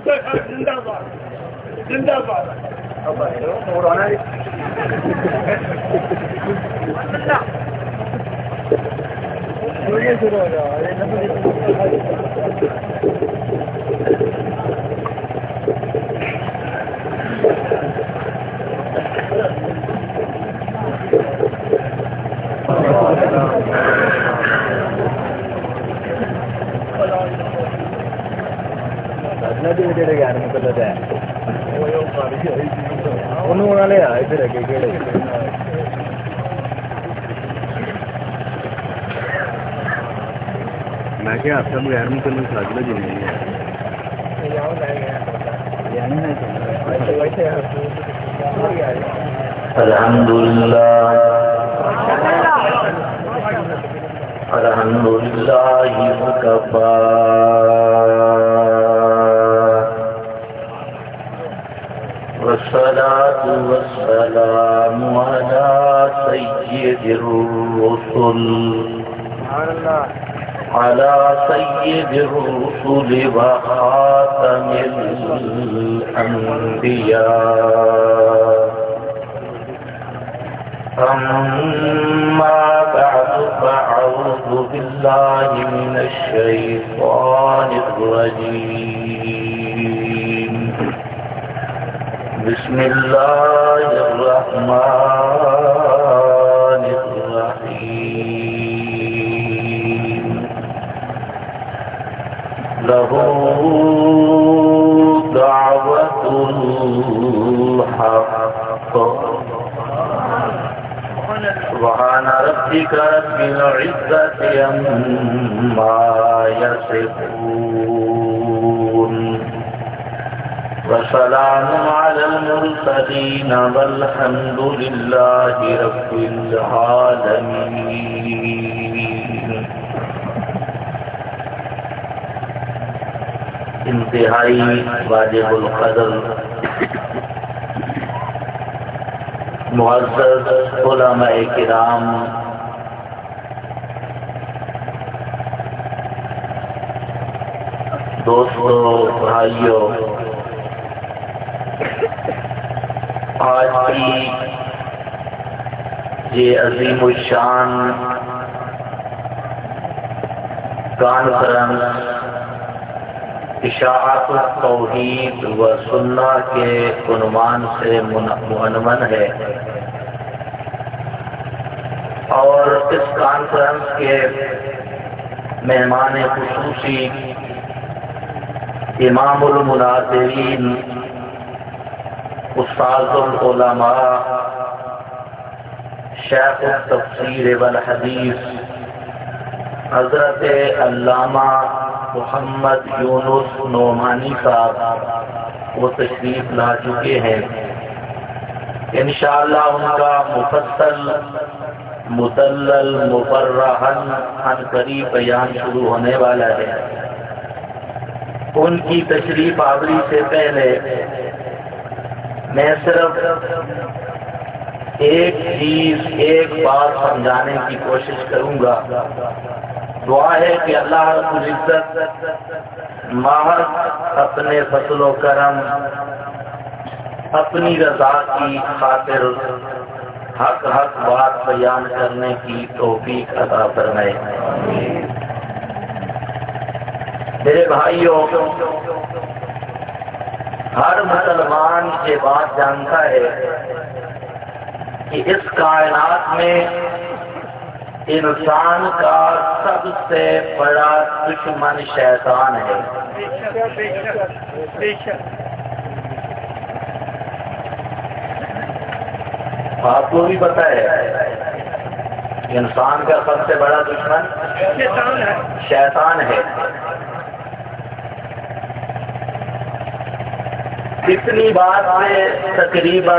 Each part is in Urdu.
زندہ باد زندہ باد میں کیا آپ سب غیر مکمل فاصلہ جو نہیں ہے الحمدللہ وکفا والصلاة والسلام على سيد الرسل وخاتم الأنبياء أما بعد فأعوذ بالله من الشيطان الرجيم بسم الله الرحمن الرحيم له دعوة الحق سبحان ربك رب العزة عما يصفون وسلام على المرسلين والحمد لله رب العالمين. انتہائی واجب القدر معزز علماء کرام، دوستو، بھائیو، آج کی یہ عظیم الشان کانفرنس اشاعت التوحید و سنہ کے عنوان سے منعقد ہے، اور اس کانفرنس کے مہمان خصوصی امام المناظرین، استاذ العلماء، شیخ التفسیر والحدیث حضرت علامہ محمد یونس نعمانی صاحب وہ تشریف لا چکے ہیں. انشاءاللہ ان کا مفصل مدلل مبرہن عن قریب بیان شروع ہونے والا ہے. ان کی تشریف آوری سے پہلے میں صرف ایک چیز ایک بات سمجھانے کی کوشش کروں گا. دعا ہے کہ اللہ رب العزت محض اپنے فضل و کرم، اپنی رضا کی خاطر حق بات بیان کرنے کی توفیق عطا فرمائے. میرے بھائیوں، ہر مسلمان یہ بات جانتا ہے کہ اس کائنات میں انسان کا سب سے بڑا دشمن شیطان ہے. آپ کو بھی پتہ ہے انسان کا سب سے بڑا دشمن شیطان ہے. اتنی بات سے تقریباً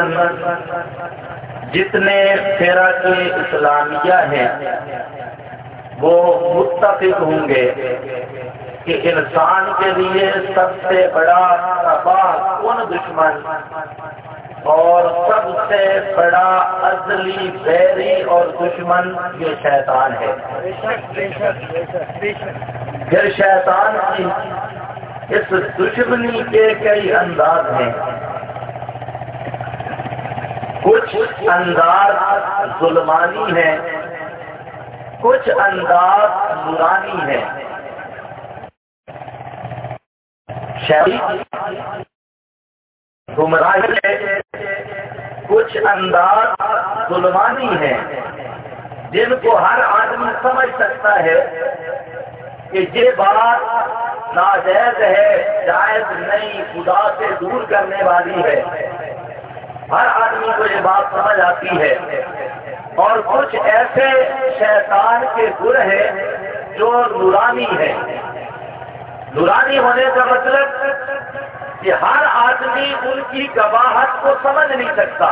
جتنے فرق اسلامیہ ہیں وہ متفق ہوں گے کہ انسان کے لیے سب سے بڑا تباہ کن دشمن اور سب سے بڑا ازلی بیری اور دشمن یہ شیطان ہے. پھر شیطان کی اس دشمنی کے کئی انداز ہیں. کچھ انداز ظلمانی ہیں، کچھ انداز نورانی ہیں. شیطان گمراہی ہے، کچھ انداز ظلمانی ہیں جن کو ہر آدمی سمجھ سکتا ہے کہ یہ بات ناجائز ہے، جائز نہیں، خدا سے دور کرنے والی ہے. ہر آدمی کو یہ بات سمجھ آتی ہے. اور کچھ ایسے شیطان کے گر ہیں جو نورانی ہیں. نورانی ہونے کا مطلب کہ ہر آدمی ان کی قباحت کو سمجھ نہیں سکتا.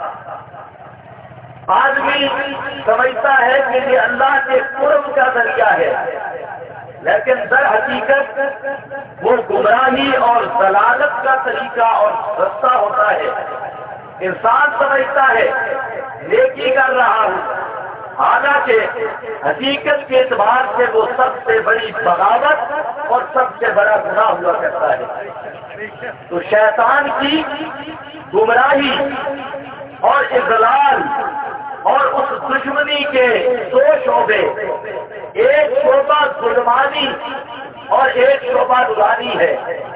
آدمی سمجھتا ہے کہ یہ اللہ کے قرب کا ذریعہ ہے، لیکن در حقیقت وہ گمراہی اور ضلالت کا طریقہ اور رستہ ہوتا ہے. انسان سمجھتا ہے نیکی کر رہا ہوں، حالانکہ حقیقت کے اعتبار سے وہ سب سے بڑی بغاوت اور سب سے بڑا گناہ ہوا کرتا ہے. تو شیطان کی گمراہی اور اضلال اور اس دشمنی کے دو شعبے، ایک شعبہ ظلمانی اور ایک شعبہ نورانی ہے.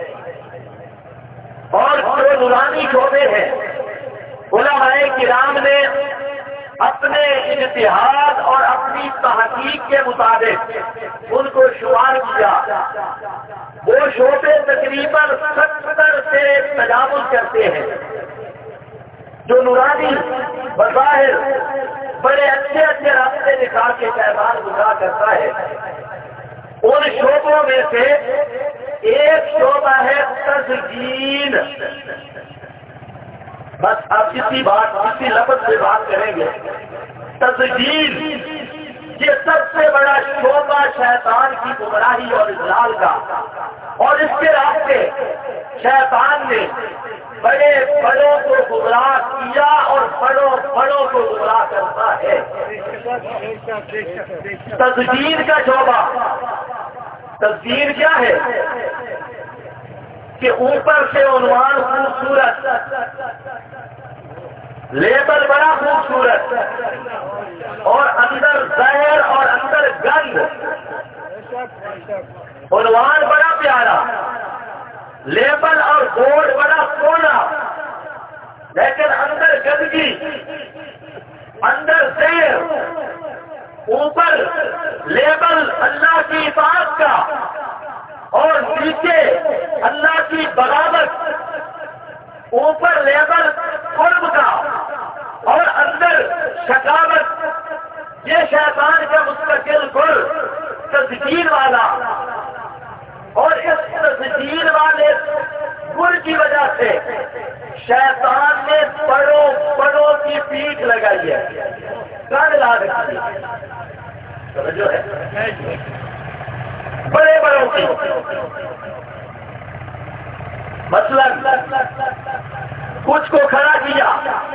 اور جو نورانی شعبے ہیں، علماء کرام نے اپنے اجتہاد اور اپنی تحقیق کے مطابق ان کو شمار کیا. وہ شعبے تقریباً 70 سے تجاوز کرتے ہیں. جو نورانی بظاہر بڑے اچھے اچھے راستے دکھا کے شیطان گمراہ کرتا ہے، ان شعبوں میں سے ایک شعبہ ہے تزیین. بس آپ اسی لفظ سے بات کریں گے. تزیین یہ سب سے بڑا شعبہ شیطان کی گمراہی اور اضلال کا، اور اس کے راستے شیطان نے بڑے بڑوں کو گمراہ کیا اور بڑوں بڑوں کو گمراہ کرتا ہے. تزیین کا شعبہ، تزیین کیا ہے کہ اوپر سے عنوان خوبصورت، لیبل بڑا خوبصورت، اور اندر زہر اور اندر گند. عنوان بڑا پیارا، لیبل اور بورڈ بڑا سونا، لیکن اندر گندگی، اندر زہر. اوپر لیبل اللہ کی اطاعت کا اور نیچے اللہ کی بغاوت. اوپر لیبل قرب کا اور اندر شقاوت. یہ شیطان کا مستقل گر تزیین والا، اور اس تزیین والے گر کی وجہ سے شیطان نے بڑوں بڑوں کی پیٹھ لگائی ہے، کان لا رکھی ہے. جو ہے بڑے بڑوں کی، مثلا کچھ کو کھڑا کیا،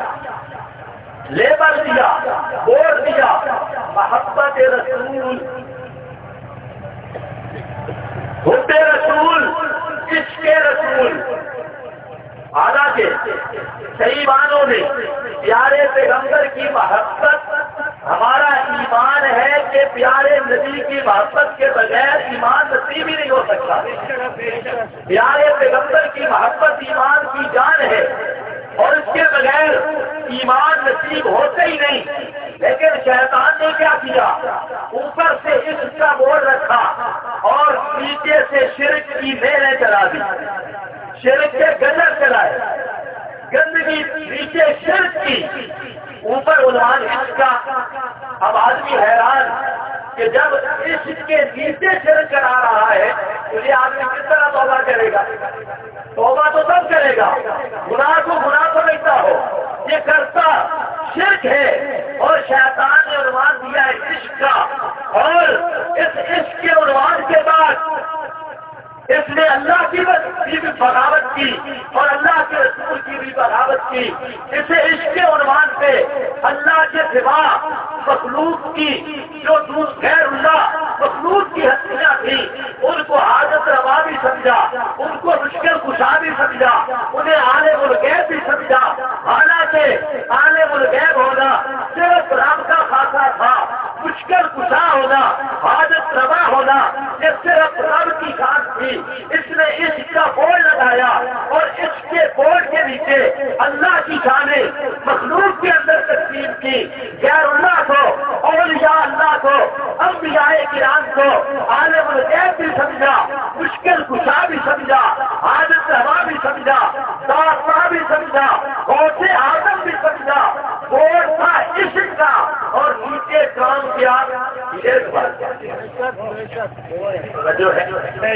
لیبل دیا، بورڈ دیا، محبت رسول، حب رسول، عشق رسول. حالانکہ صحیح معنوں میں پیارے پیغمبر کی محبت ہمارا ایمان ہے کہ پیارے نبی کی محبت کے بغیر ایمان نصیب ہی نہیں ہو سکتا. پیارے پیغمبر کی محبت ایمان کی جان ہے، اور اس کے بغیر ایمان نصیب ہوتے ہی نہیں. لیکن شیطان نے کیا کیا؟ اوپر سے عشق کا بورڈ رکھا اور نیچے سے شرک کی نہریں چلا دی. شرک کے گجر چلائے، گندگی نیچے شرک کی، اوپر عنوان عشق کا. اب آدمی حیران کہ جب عشق کے نیچے شرک کرا رہا ہے تو یہ آدمی کس طرح توبہ کرے گا؟ توبہ تو سب کرے گا، گناہ کو گناہ سمجھتا ہو، یہ کرتا شرک ہے. اور شیطان نے عنوان دیا ہے عشق کا، اور اس عشق کے عنوان کے بعد اس نے اللہ کی بھی بغاوت کی اور اللہ کے رسول کی بھی بغاوت کی. اسے عشق کے عنوان پہ اللہ کے سوا مخلوق کی، جو غیر اللہ مخلوق کی ہستیاں تھی، ان کو حاجت روا بھی سمجھا، کشا ہونا، حاجت روا ہونا، یہ صرف رب کی شان تھی. اس نے عشق کا بورڈ لگایا اور عشق کے بورڈ کے نیچے اللہ کی شانیں مخلوق کے اندر تقسیم کی. غیر اللہ کو، اولیاء اللہ کو، انبیاء کرام کو عالم الغیب بھی سمجھا، مشکل کشا بھی سمجھا، حاجت روا بھی سمجھا، داتا بھی سمجھا، غوث اعظم بھی سمجھا. بورڈ تھا عشق کا اور نیچے کام کیا شرک جو ہے.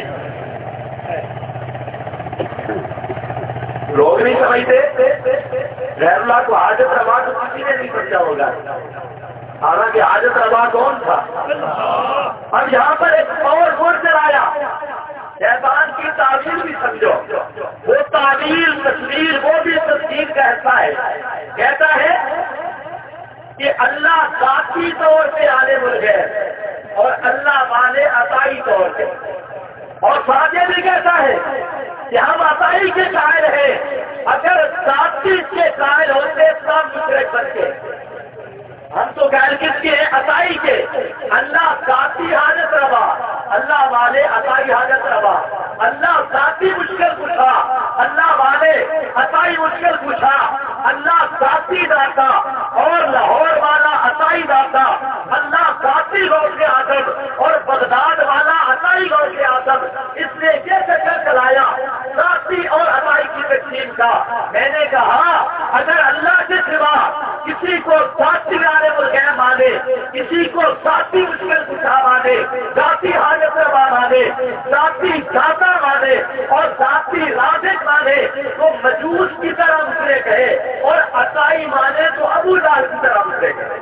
لوگ نہیں سمجھتے غیر اللہ کو حاجت روا تو کسی نے نہیں سمجھا ہوگا، حالانکہ حاجت روا کون تھا. اب یہاں پر ایک اور بورڈ چلایا، شیطان کی تعبیر بھی سمجھو. وہ تعبیر تصویر وہ بھی تصدیق کا حصہ ہے. کہتا ہے کہ اللہ ذاتی طور پہ عالم الغیب اور اللہ والے عطائی طور پہ. اور ساتھ یہ بھی کہتا ہے کہ ہم عطائی کے قائل ہیں، اگر ذاتی کے قائل ہوتے تب مشرک بنتے. ہم تو غیر کس کے ہیں؟ عطائی کے. اللہ ذاتی حاجت روا، اللہ والے عطائی حاجت روا. اللہ ذاتی مشکل کشا، اللہ والے عطائی مشکل کشا. اللہ ذاتی داتا اور لاہور والا عطائی داتا. اللہ ذاتی غوث اعظم اور بغداد والا عطائی غوث اعظم. اس نے یہ چکر چلایا ذاتی اور عطائی کی تقسیم کا. میں نے کہا اگر اللہ کے سوا کسی کو ذاتی عالم الغیب مانے، کسی کو ذاتی مشکل کشا مانے، ذاتی حاجت روا مانے، ذاتی داتا مانے اور ذاتی رازق مانے تو مجوس کی طرح مشرک ہے، اور عطائی مانے تو ابو جہل کی طرح مشرک ہے.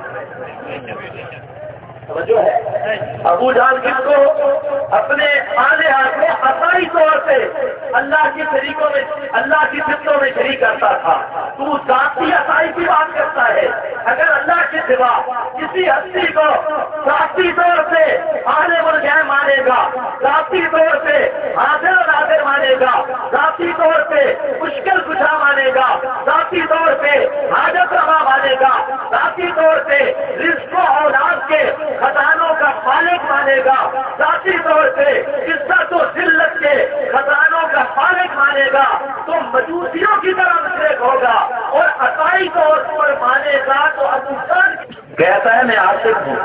جو ہے ابو جہل کس کو اپنے آلہہ کو عطائی طور پہ اللہ کی شریکوں میں، اللہ کی صفتوں میں شریک کرتا تھا. تو ذاتی عطائی کی بات کرتا ہے. اگر اللہ کے سوا کسی ہستی کو ذاتی طور پہ عالم الغیب مانے گا، ذاتی طور پہ حاضر و ناظر مانے گا، ذاتی طور پہ مشکل کشا مانے گا، ذاتی طور پہ حاجت روا مانے گا، ذاتی طور پہ رزق و اولاد کے خزانوں کا مالک مانے گا، ذاتی طور پہ عزت و ذلت کے خزانوں کا مالک مانے گا تو مجوسیوں کی طرح مشرک ہوگا. اور عطائی طور پر مانے گا تو ابو جہل کہتا ہے میں عاشق ہوں.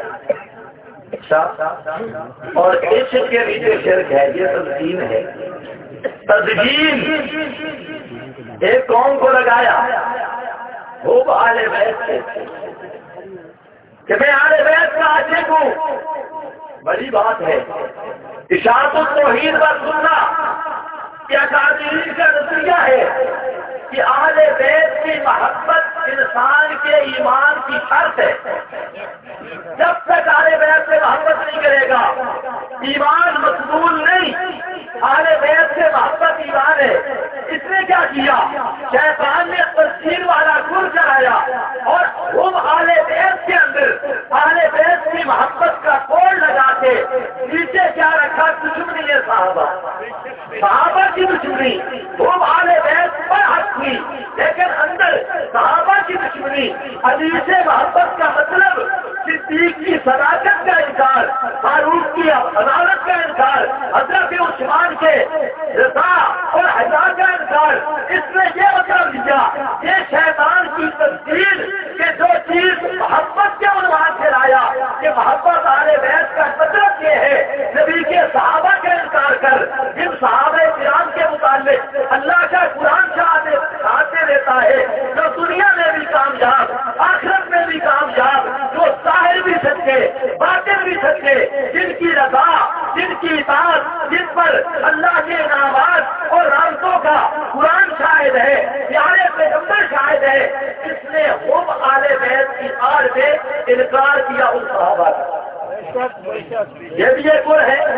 اور عشق کے نیچے شرک ہے. یہ تزئین ہے. تزئین ایک قوم کو لگایا وہ اہل بیت سے کہ میں اہل بیت کا عاشق ہوں. بڑی بات ہے. اشاعت التوحید پر سننا کہ اکابرین کا نظریہ ہے کہ اہل بیت کی محبت انسان کے ایمان کی شرط ہے. جب تک اہل بیت سے محبت نہیں کرے گا ایمان مقبول نہیں. اہل بیت سے محبت ایمان ہے. اس نے کیا کیا؟ شیطان نے تفسیر والا گل چلایا اور وہ اہل بیت کے اندر اہل بیت کی محبت کا کوڈ لگا کے نیچے کیا رکھا؟ دشمنی ہے صحابہ. صحابہ کی دشمنی وہ اہل بیت پر حق تھی، لیکن اندر صحابہ کی دشمنی. علی سے محبت کا مطلب صدیق کی صداقت کا انکار، فاروق کی عدالت کا انکار، حضرت عثمان کے رضا اور حیا کا انکار. اس نے یہ مطلب لیا یہ شیطان کی تفسیر کہ جو چیز محبت کے عنوان سے لایا کہ محبت اہل بیت کا مطلب یہ ہے نبی کے صحابہ کا انکار کر، جن صحابہ کرام کے متعلق اللہ کا قرآن شہادت دیتا ہے جو دنیا میں بھی کامیاب آخرت میں بھی کامیاب، جو ظاہر بھی سچے باطن بھی سچے، جن کی رضا، جن کی اطاعت، جن پر اللہ کے انعامات اور رحمتوں کا قرآن شاہد ہے، پیارے پیغمبر شاہد ہے. اس نے خوب اہل بیت کی آڑ میں انکار کیا ان صحابہ کا. یہ بھی ایک اور ہے.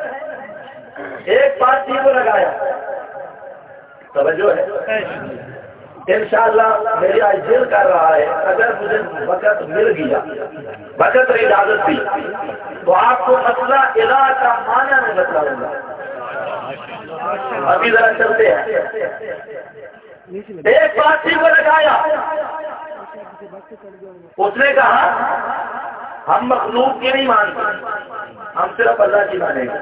ایک بات کو لگایا توجہ ہے. انشاءاللہ میری آج دل کر رہا ہے اگر مجھے وقت مل گیا، وقت اجازت دی تو آپ کو مسئلہ الہ کا معنی میں بتلاؤں گا. ابھی ذرا چلتے ہیں. ایک بات کو لگایا. اس نے کہا ہم مخلوق کی نہیں مانتے، ہم صرف اللہ کی مانیں گے،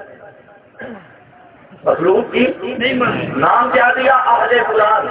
مخلوق کی نہیں مانیں۔ نام کیا دیا؟ اہل قرآن،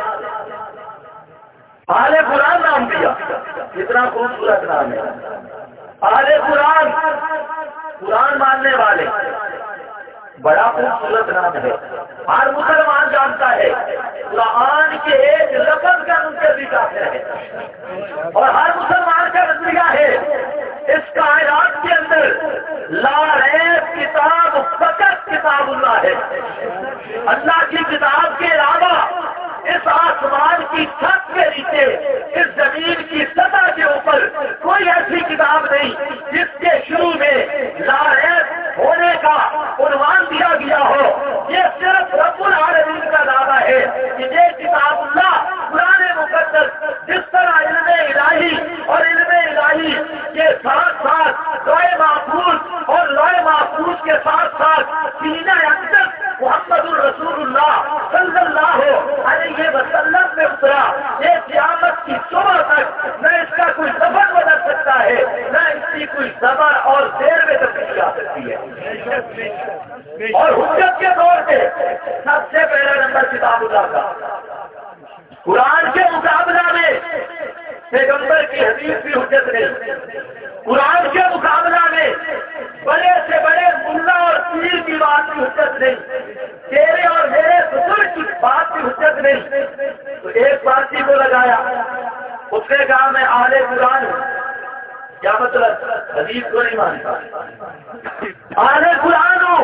اہل قرآن نام دیا، کتنا خوبصورت نام ہے اہل قرآن، قرآن ماننے والے، بڑا خوبصورت نام ہے۔ ہر مسلمان جانتا ہے قرآن کے ایک لفظ کا منکر بھی کافر ہے، اور ہر مسلمان کا نظریہ ہے اس کائنات کے اندر لا ریب کتاب فقط کتاب اللہ ہے۔ اللہ کی کتاب کے علاوہ اس آسمان کی چھت کے نیچے، اس زمین کی سطح کے اوپر کوئی ایسی کتاب نہیں جس کے شروع میں لا ریب ہونے کا عنوان دیا گیا ہو۔ یہ صرف رب العالمین کا دعویٰ ہے کہ یہ کتاب اللہ قرآن مقدس جس طرح علم الہی اور علم الہی کے ساتھ ساتھ لوح محفوظ اور لوح محفوظ کے ساتھ ساتھ سینہ اقدس محمد الرسول اللہ صلی اللہ علیہ وسلم میں اترا، یہ قیامت کی صبح تک نہ اس کا کوئی سفر بدل سکتا ہے، نہ اس کی کوئی زبر اور دیر میں تبدیلی آ سکتی ہے۔ اور حجت کے طور پہ سب سے پہلا نمبر کتاب اللہ کا، قرآن کے مقابلہ میں پیغمبر کی حدیث بھی حجت نہیں، قرآن کے مقابلہ میں بڑے سے بڑے ملا اور پیر کی بات بھی حجت نہیں، تیرے اور میرے بزرگ کی بات بھی حجت نہیں۔ تو ایک پارٹی کو لگایا، اس نے کہا میں اہل قرآن ہوں، کیا مطلب؟ حدیث کو نہیں مانتا، اہل قرآن ہوں،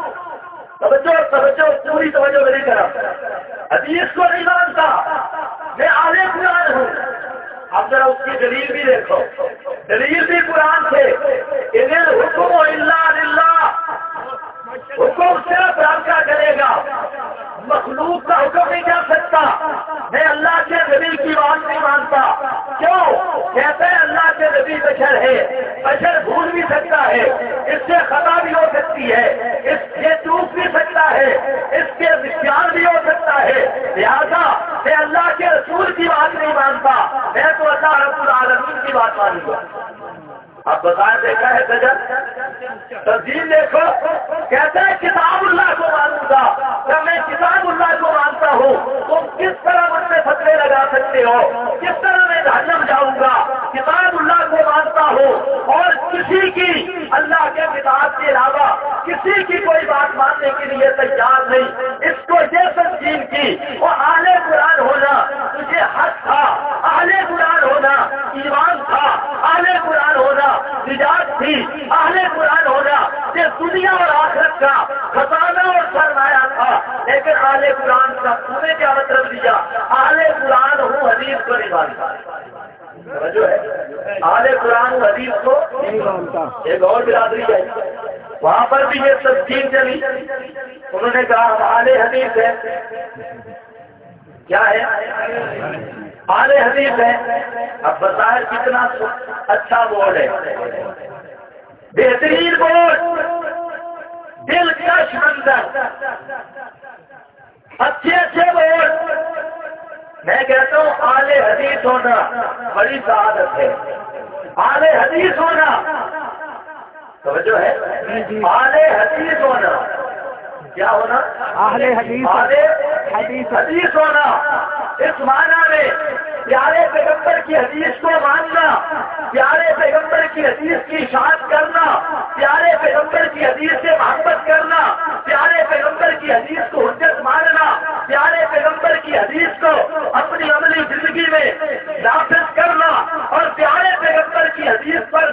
توجہ پوری توجہ میری طرف، حدیث کو نہیں مانتا، میں اہل قرآن ہوں۔ اب ذرا اس کی دلیل بھی دیکھو، دلیل بھی قرآن سے، ان الحکم الا للہ، حکم صرف رب کا کرے گا، مخلوق کا حکم نہیں کر سکتا۔ میں اللہ کے نبی کی بات نہیں مانتا، کیوں؟ کہتے ہیں اللہ کے نبی بشر ہے، بشر بھول بھی سکتا ہے، اس سے خطا بھی ہو سکتی ہے، اس سے چوک بھی سکتا ہے، اس کے نقصان بھی ہو سکتا ہے، لہذا میں اللہ کے رسول کی بات نہیں مانتا، میں تو اللہ رب العالمین کی بات مانوں گا۔ اب بتائیں دیکھا ہے تنظیم دیکھو، کہتے ہیں کتاب اللہ کو مانوں گا، جب میں کتاب اللہ کو مانتا ہوں تم کس طرح مجھ سے فتوے لگا سکتے ہو، کس طرح میں جہنم جاؤں گا؟ کتاب اللہ کو مانتا ہوں اور کسی کی اللہ کے کتاب کے علاوہ کسی کی کوئی بات ماننے کے لیے تیار نہیں۔ اس کو یہ تنظیم کی وہ اہل قرآن ہونا تجھے حق تھا، اہل قرآن ہونا ایمان تھا، اہل قرآن ہونا نجات تھی، اہل قرآن ہونا یہ دنیا اور آخرت کا خزانہ اور سرمایہ تھا۔ لیکن اہل قرآن کا تمہیں کیا مطلب دیا؟ اہل قرآن ہوں حدیث کو نہیں مانتا، جو ہے اہل قرآن ہوں حدیث کو نہیں مانتا۔ ایک اور برادری ہے، وہاں پر بھی یہ تنظیم چلی، انہوں نے کہا ہم اہل حدیث ہے، کیا ہے؟ اہل حدیث ہے۔ اب بظاہر کتنا اچھا بورڈ ہے، بہترین بورڈ، دلکش منظر، اچھے اچھے بورڈ۔ میں کہتا ہوں اہل حدیث ہونا بڑی سعادت ہے، اہل حدیث ہونا، توجہ ہے، اہل حدیث ہونا، کیا ہونا؟ اہل حدیث، حدیث ہونا، اس معنی میں پیارے پیغمبر کی حدیث کو ماننا، پیارے پیغمبر کی حدیث کی اشاعت کرنا، پیارے پیغمبر کی حدیث سے محبت کرنا، پیارے پیغمبر کی حدیث کو حجت ماننا، پیارے پیغمبر کی حدیث کو اپنی عملی زندگی میں نافذ کرنا، اور پیارے پیغمبر کی حدیث پر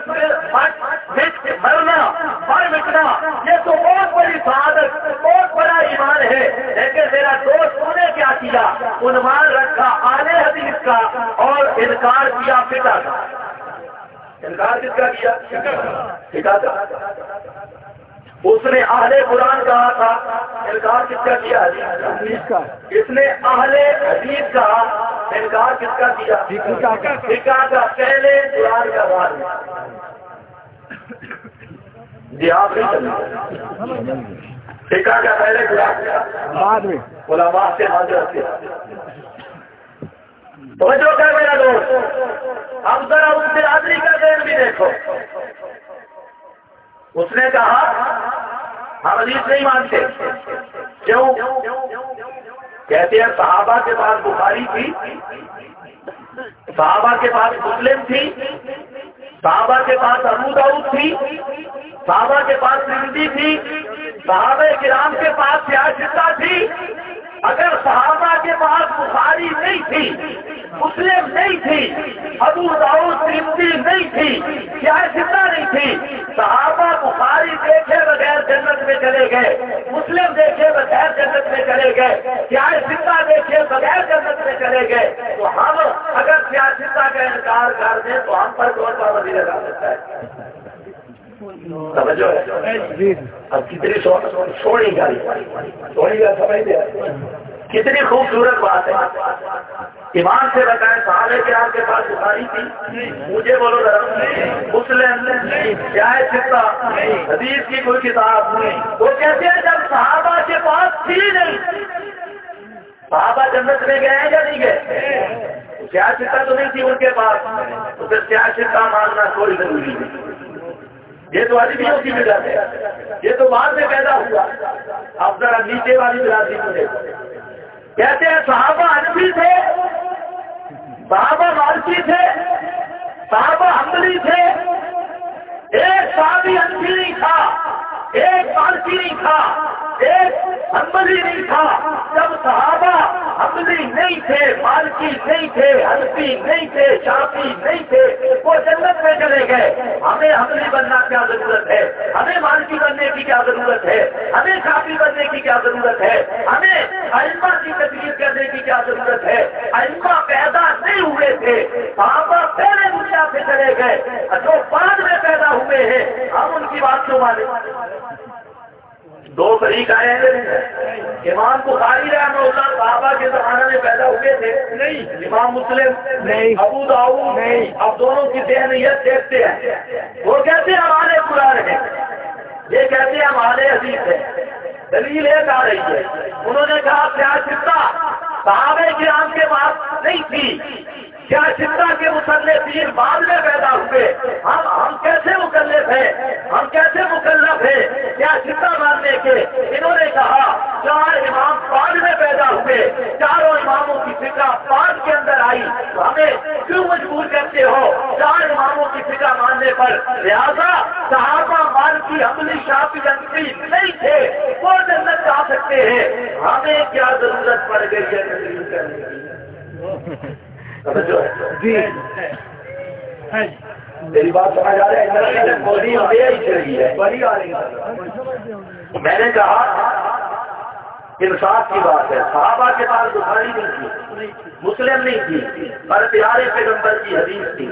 مٹنا، یہ تو بہت بڑی سعادت، بہت بڑا ایمان ہے۔ لیکن میرا دوست نے کیا کیا؟ عنوان رکھا اہل حدیث کا اور انکار کیا فقہ کا۔ انکار کس کا کیا؟ فقہ کا۔ اس نے اہل قرآن کہا تھا، انکار کس کا کیا؟ حدیث کا۔ اس نے اہل حدیث کا انکار کس کا کیا؟ فقہ کا۔ پہلے قرآن کا بعد میں جی آپ نہیں فقہ کا پہلے قرآن کا بعد میں علماء سے حاضر تھے۔ توجہ کر میرا دوست، اب ذرا اس برادری کا ذہن بھی دیکھو. اس نے کہا ہم حدیث نہیں مانتے. کیوں؟ کہتے ہیں صحابہ کے پاس بخاری تھی، صحابہ کے پاس مسلم تھی، صحابہ کے پاس ابو داؤد تھی، صحابہ کے پاس ترمذی تھی، صحابہ کرام کے پاس سیاستہ تھی. اگر صحابہ کے پاس بخاری نہیں تھی، مسلم نہیں تھی، ابو داؤد ترمذی نہیں تھی، سیاستہ نہیں تھی، صحابہ بخاری دیکھے بغیر جنت میں چلے گئے، مسلم دیکھے بغیر جنت میں چلے گئے، سیاستہ دیکھے بغیر جنت میں چلے گئے، تو ہم اگر سیاستہ کا انکار کر دیں تو ہم پر کون پابندی لگا سکتا ہے؟ سمجھو اب کتنی سونی گاڑی سونی گاڑی سمجھتے کتنی خوبصورت بات ہے. ایمان سے بتائیں صحابہ کرام کے پاس بخاری تھی؟ مجھے بولو ذرا. مسلم سیاستہ حدیث کی کوئی کتاب نہیں. وہ کہتے ہیں جب صحابہ کے پاس تھی نہیں، صحابہ جنت میں گئے یا نہیں گئے؟ سیاستہ تو نہیں تھی ان کے پاس، تو پھر سیاستہ ماننا کوئی ضروری نہیں. یہ تو ادیبیوں کی وجہ ہے، یہ تو بعد میں پیدا ہوا. اب ذرا نیچے والی برادری کو دیکھو. کہتے ہیں صحابہ حنفی تھے، صحابہ مالکی تھے، صحابہ حنبلی تھے. ایک صحابی حنفی نہیں تھا، ایک مالکی نہیں تھا، ایک حنبلی نہیں تھا. جب صحابہ حنبلی نہیں تھے، مالکی نہیں تھے، حنفی نہیں تھے، شافعی نہیں تھے، وہ جنت میں چلے گئے. ہمیں حنبلی بننا کیا ضرورت ہے؟ ہمیں مالکی بننے کی کیا ضرورت ہے؟ ہمیں شافعی بننے کی کیا ضرورت ہے؟ ہمیں ائمہ کی تقلید کرنے کی کیا ضرورت ہے؟ ائمہ پیدا نہیں ہوئے تھے، صحابہ پہلے دنیا سے چلے گئے، جو بعد میں پیدا ہوئے ہیں ہم ان کی بات کیوں مانیں؟ دو فریق آئے ہیں. امام بخاری رحمہ اللہ صحابہ کے زمانے میں پیدا ہوئے تھے نہیں، امام مسلم نہیں، ابو داؤد نہیں. اب دونوں کی ذہنیت دیکھتے ہیں. وہ کہتے ہیں ہمارے قرآن ہیں، یہ کہتے ہیں ہمارے حدیث ہے. دلیل ایک آ رہی ہے. انہوں نے کہا سیاستہ صحابہ کرام کے پاس نہیں تھی، سیاستہ کے مصنفین بعد میں پیدا ہوئے. ہم کیسے مکلف ہیں، ہم کیسے مکلف ہیں سیاستہ ماننے کے؟ انہوں نے کہا چار امام بعد میں پیدا ہوئے، چاروں اماموں کی فقہ بعد کے اندر آئی، تو ہمیں کیوں مجبور کرتے ہو چار اماموں کی فقہ ماننے پر؟ لہذا صحابہ مالکی حنبلی شافعی حنفی نہیں تھے، وہ جنت جا سکتے ہیں، ہمیں کیا ضرورت پڑ گئی ہے تقریر کرنے کی؟ جی میری بات سمجھ آ رہی ہے؟ میں نے کہا انصاف کی بات ہے. صحابہ کے پاس بخاری نہیں تھی، مسلم نہیں تھی، پر پیارے پیغمبر کی حدیث تھی.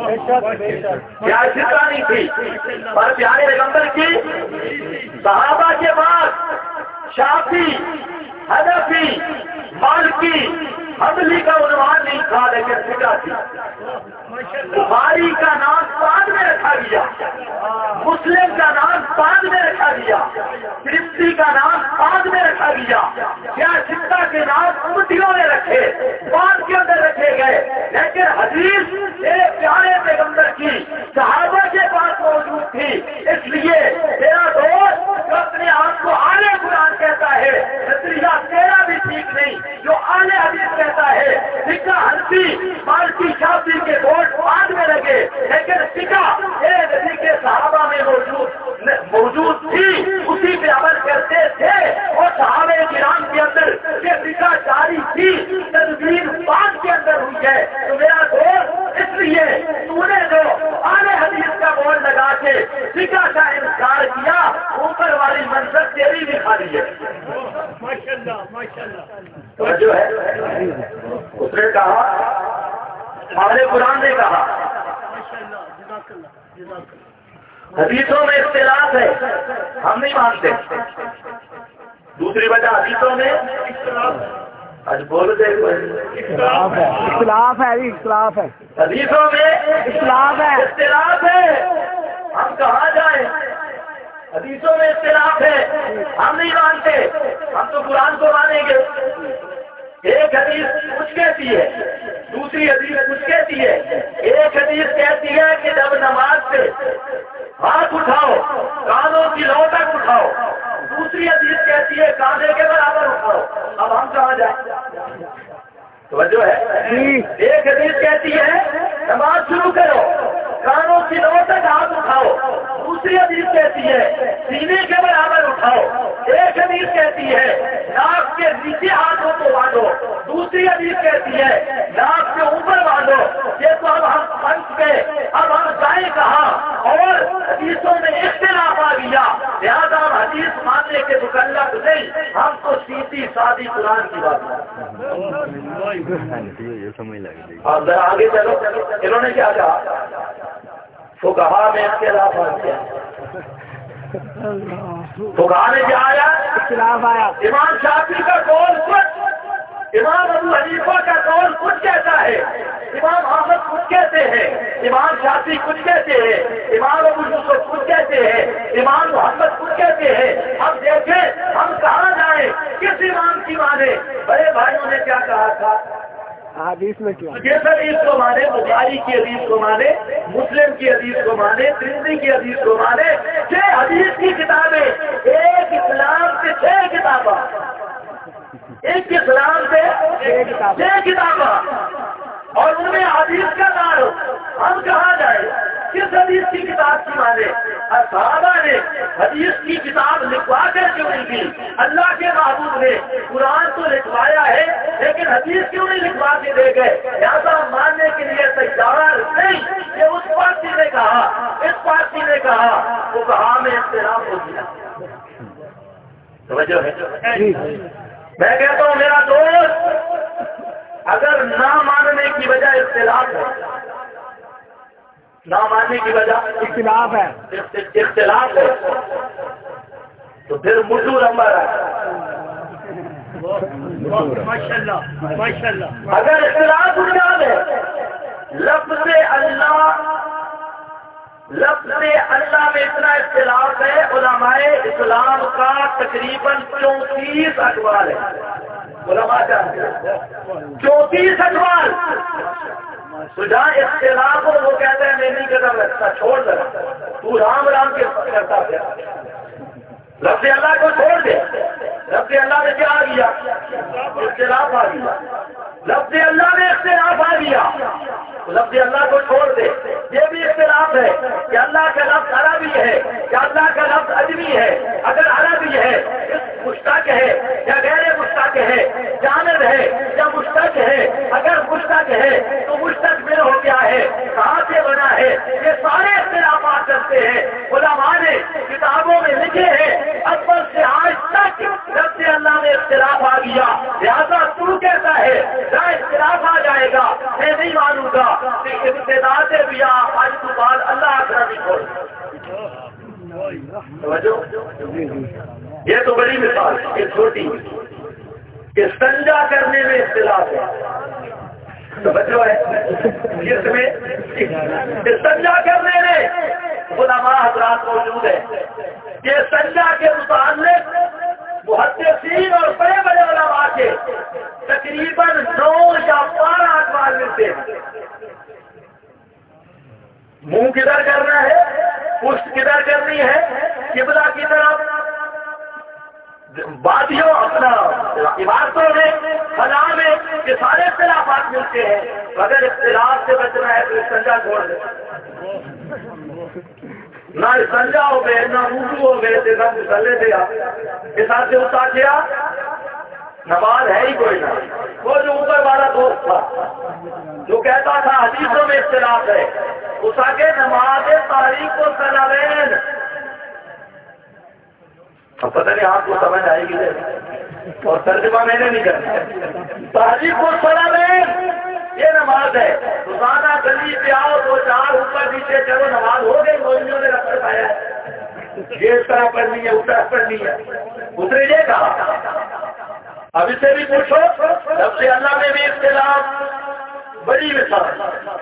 سیاستہ نہیں تھی، پر پیارے پیغمبر کی. صحابہ کے پاس شافعی، حنفی، مالکی، حنبلی کا عنوان نہیں تھا، لیکن فقہ تھی. بخاری کا نام بعد میں رکھا گیا، مسلم کا نام بعد میں رکھا گیا، ترمذی کا نام بعد میں رکھا گیا، سیاستہ کے نام امتیوں نے رکھے، بعد کے اندر رکھے گئے. لیکن حدیث ایک پیارے پیغمبر کی صحابہ کے پاس موجود تھی. اس لیے میرا دوست جو اپنے آپ کو اعلی قرآن کہتا ہے، نظریہ تیرا بھی ٹھیک نہیں. جو اعلی حدیث کہتا ہے فقہ حنفی مالکی شافعی کے ووٹ بعد میں لگے، لیکن فقہ ایک نبی کے صحابہ میں موجود تھی، اسی پہ عمل کرتے تھے، اور صحابہ کرام کے اندر یہ فقہ جاری تھی. تدبیر بعد کے اندر ہوئی ہے. تو میرا دوست اس لیے تو نے جو اعلی حدیث کا بورڈ لگا کے فقہ کا انکار کیا، اوپر والی منظر تیری بھی خالی ہے. جو ہے اس نے کہا، ہمارے قرآن نے کہا حدیثوں میں اختلاف ہے، ہم نہیں مانتے. دوسری وجہ حدیثوں میں آج بول دے اختلاف ہے، اختلاف ہے حدیثوں میں، اختلاف ہے، اختلاف ہے. ہم کہاں جائیں؟ حدیثوں میں اختلاف ہے، ہم نہیں مانتے. ہم تو قرآن کو مانیں گے. ایک حدیث کچھ کہتی ہے، دوسری حدیث کچھ کہتی ہے۔ ایک حدیث کہتی ہے کہ جب نماز سے ہاتھ اٹھاؤ کانوں کی لو تک اٹھاؤ، دوسری حدیث کہتی ہے کاندھے کے برابر اٹھاؤ۔ اب ہم کہاں جائیں؟ توجہ ہے؟ ایک حدیث کہتی ہے نماز شروع کرو کانوں کی لو تک ہاتھ اٹھاؤ، دوسری حدیث کہتی ہے سینے کے برابر اٹھاؤ۔ ایک حدیث کہتی ہے ناک کے نیچے ہاتھوں کو باندھو، دوسری حدیث کہتی ہے ناک کے اوپر باندھو۔ یہ تو اب ہم پنچ گئے، اب ہم جائیں کہاں؟ اور حدیثوں میں اختلاف آ گیا، لہٰذا ہم حدیث ماننے کے مکلف نہیں، ہم تو سیدھی سادی قرآن کی بات کریں۔ اب ذرا آگے چلو، انہوں نے کیا کہا؟ فقہا میں اختلاف آ گیا، فقہا نے کیا آیا؟ اختلاف آیا۔ امام شافعی کا قول کچھ، امام ابو حنیفہ کا قول کچھ کہتا ہے، امام احمد کچھ کہتے ہیں، امام شافعی کچھ کہتے ہیں، امام ابو یوسف کچھ کہتے ہیں، امام محمد کچھ کہتے ہیں۔ اب دیکھیں ہم کہاں جائیں، کس امام کی مانے؟ بڑے بھائیوں نے کیا کہا تھا؟ حدیث میں کیا؟ جس حدیث کو مانے، بخاری کی حدیث کو مانے، مسلم کی حدیث کو مانے، ترمذی کی حدیث کو مانے۔ 6 حدیث کی کتابیں، ایک اسلام سے 6 کتابیں، ایک اسلام سے 6 کتابیں، اور ان میں حدیث کا تعارف۔ ہم کہاں جائیں، کس حدیث کی کتاب کی مانے؟ صحابہ نے حدیث کی کتاب لکھوا کر کیوں نہیں کی؟ اللہ کے محبوب نے قرآن تو لکھوایا ہے لیکن حدیث کیوں نہیں لکھوا کے دے گئے؟ لہٰذا ماننے کے لیے تیار نہیں۔ یہ اس پارٹی نے کہا، اس پارٹی نے کہا، وہ کہا میں اختلاف ہو گیا۔ توجہ ہے؟ میں کہتا ہوں میرا دوست، اگر نہ ماننے کی وجہ اختلاف ہے، نہ ماننے کی وجہ اختلاف ہے، اختلاف ہے، تو پھر مٹو لمبا رہا۔ اگر اختلاف بنیاد ہے، لفظ اللہ میں اتنا اختلاف ہے، علماء اسلام کا تقریباً 34 اقوال ہے۔ علماء چاہتے ہیں 34 اقوال، تو جہاں اختلاف ہو وہ کہتے ہیں میں نہیں قدم رکھتا، چھوڑ دے، تو رام رام کے کرتا ہے۔ لفظ اللہ کو چھوڑ دے، لفظ اللہ میں کیا آ گیا؟ اختلاف آ گیا، لفظ اللہ میں اختلاف آ گیا، لفظ اللہ کو چھوڑ دے۔ یہ بھی اختلاف ہے کہ اللہ کا لفظ عربی ہے یا اللہ کا لفظ عجمی ہے۔ اگر عربی ہے مشتق ہے یا غیر مشتق ہے، جامد ہے یا مشتق ہے۔ اگر مشتق ہے تو مشتق میں ہو گیا ہے، کہاں سے بنا ہے، یہ سارے اختلافات کرتے ہیں۔ علماء نے کتابوں میں لکھے ہیں، اول سے آج تک لفظ اللہ میں اختلاف آ گیا، لہٰذا تو کہتا ہے نہ اختلاف آ جائے گا، میں نہیں مانوں گا کہ ابتدا سے بھی آج تو بعد اللہ اکرم نہیں چھوڑ۔ یہ تو بڑی مثال ہے، یہ چھوٹی استنجا کرنے میں اختلاف ہے، توجہ ہے، جس میں استنجا کرنے میں علماء حضرات موجود ہیں کہ استنجا کے متعلق محدثین اور بڑے بڑے علماء کے تقریباً 9 یا 12 اقوال ملتے ہیں۔ منہ کدھر کرنا ہے، پشت کدھر کرنی ہے، قبلہ کی طرف، وادیوں اپنا عمارتوں میں، خلا میں، یہ سارے اختلافات ملتے ہیں۔ اگر اختلاف سے بچنا ہے تو استنجا چھوڑ دے، نہ استنجا ہو گئے نہ وضو ہو گئے تھے، نہ مسلے تھے، اس حد سے اٹھا کیا نماز ہے ہی کوئی نہ۔ وہ جو اوپر والا دوست تھا جو کہتا تھا حدیثوں میں اختلاف ہے، اس آگے نماز تاریخ و سلامین، اب پتہ نہیں آپ کو سمجھ آئے گی اور ترجمہ میں نے نہیں کرنا۔ تاریخ و سلامین یہ نماز ہے، روزانہ گلی پہ آؤ، 2 4 اوپر نیچے چلو، نماز ہو گئی، مولویوں نے رکھ پایا ہے، یہ اس طرح پڑھنی ہے، اس طرح پڑھنی ہے، اس نے یہ کہا۔ اب اسے بھی پوچھو، لفظ اللہ میں بھی اختلاف، بڑی مثال،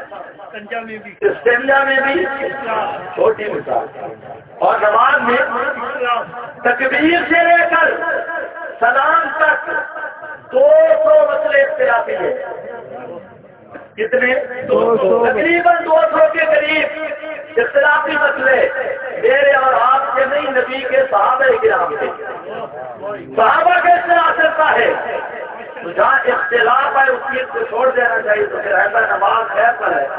استنجا میں بھی چھوٹی مثال، اور نماز میں تکبیر سے لے کر سلام تک 200 مسئلے اختلافی ہیں. کتنے؟ تقریباً 200 کے قریب اختلافی مسئلے میرے اور آپ کے نہیں، نبی کے صحابہ کرام کے. صحابہ کا اختلاف چلتا ہے، تو جہاں اختلاف ہے اس چیز کو چھوڑ دینا چاہیے. تو پھر ایسا نماز خیر پر ہے.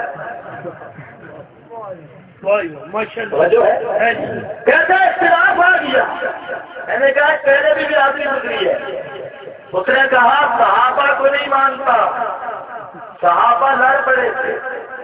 کیسا اختلاف آ گیا؟ میں نے کہا پہلے بھی برادری گزری ہے. اس نے کہا صحابہ کو نہیں مانتا، صحابہ لڑ پڑے تھے،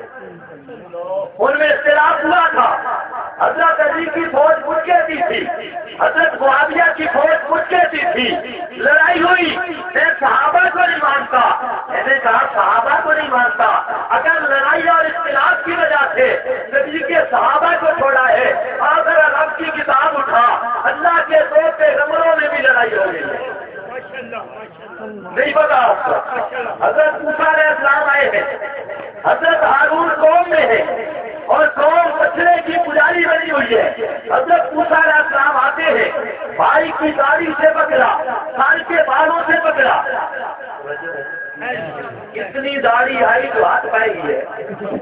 ان میں اختلاف ہوا تھا. حضرت علی کی فوج مجھ کہتی تھی، حضرت معاویہ کی فوج مجھ کہتی تھی، لڑائی ہوئی. میں صحابہ کو نہیں مانتا. میں نے کہا صحابہ کو نہیں مانتا، اگر لڑائی اور اختلاف کی وجہ سے نبی کے صحابہ کو چھوڑا ہے، اگر رب کی کتاب اٹھا، اللہ کے دو پیغمبروں میں بھی لڑائی ہو گئی ہے. نہیں پتا آپ کو. حضرت موسیٰ علیہ السلام آئے ہیں، حضرت ہارون قوم میں ہے اور قوم بچڑے کی پجاری بنی ہوئی ہے. حضرت موسیٰ علیہ السلام آتے ہیں، بھائی کی داڑھی سے پکڑا، سر کے بالوں سے پکڑا. اتنی داڑھی آئی جو ہاتھ پائے گی ہے،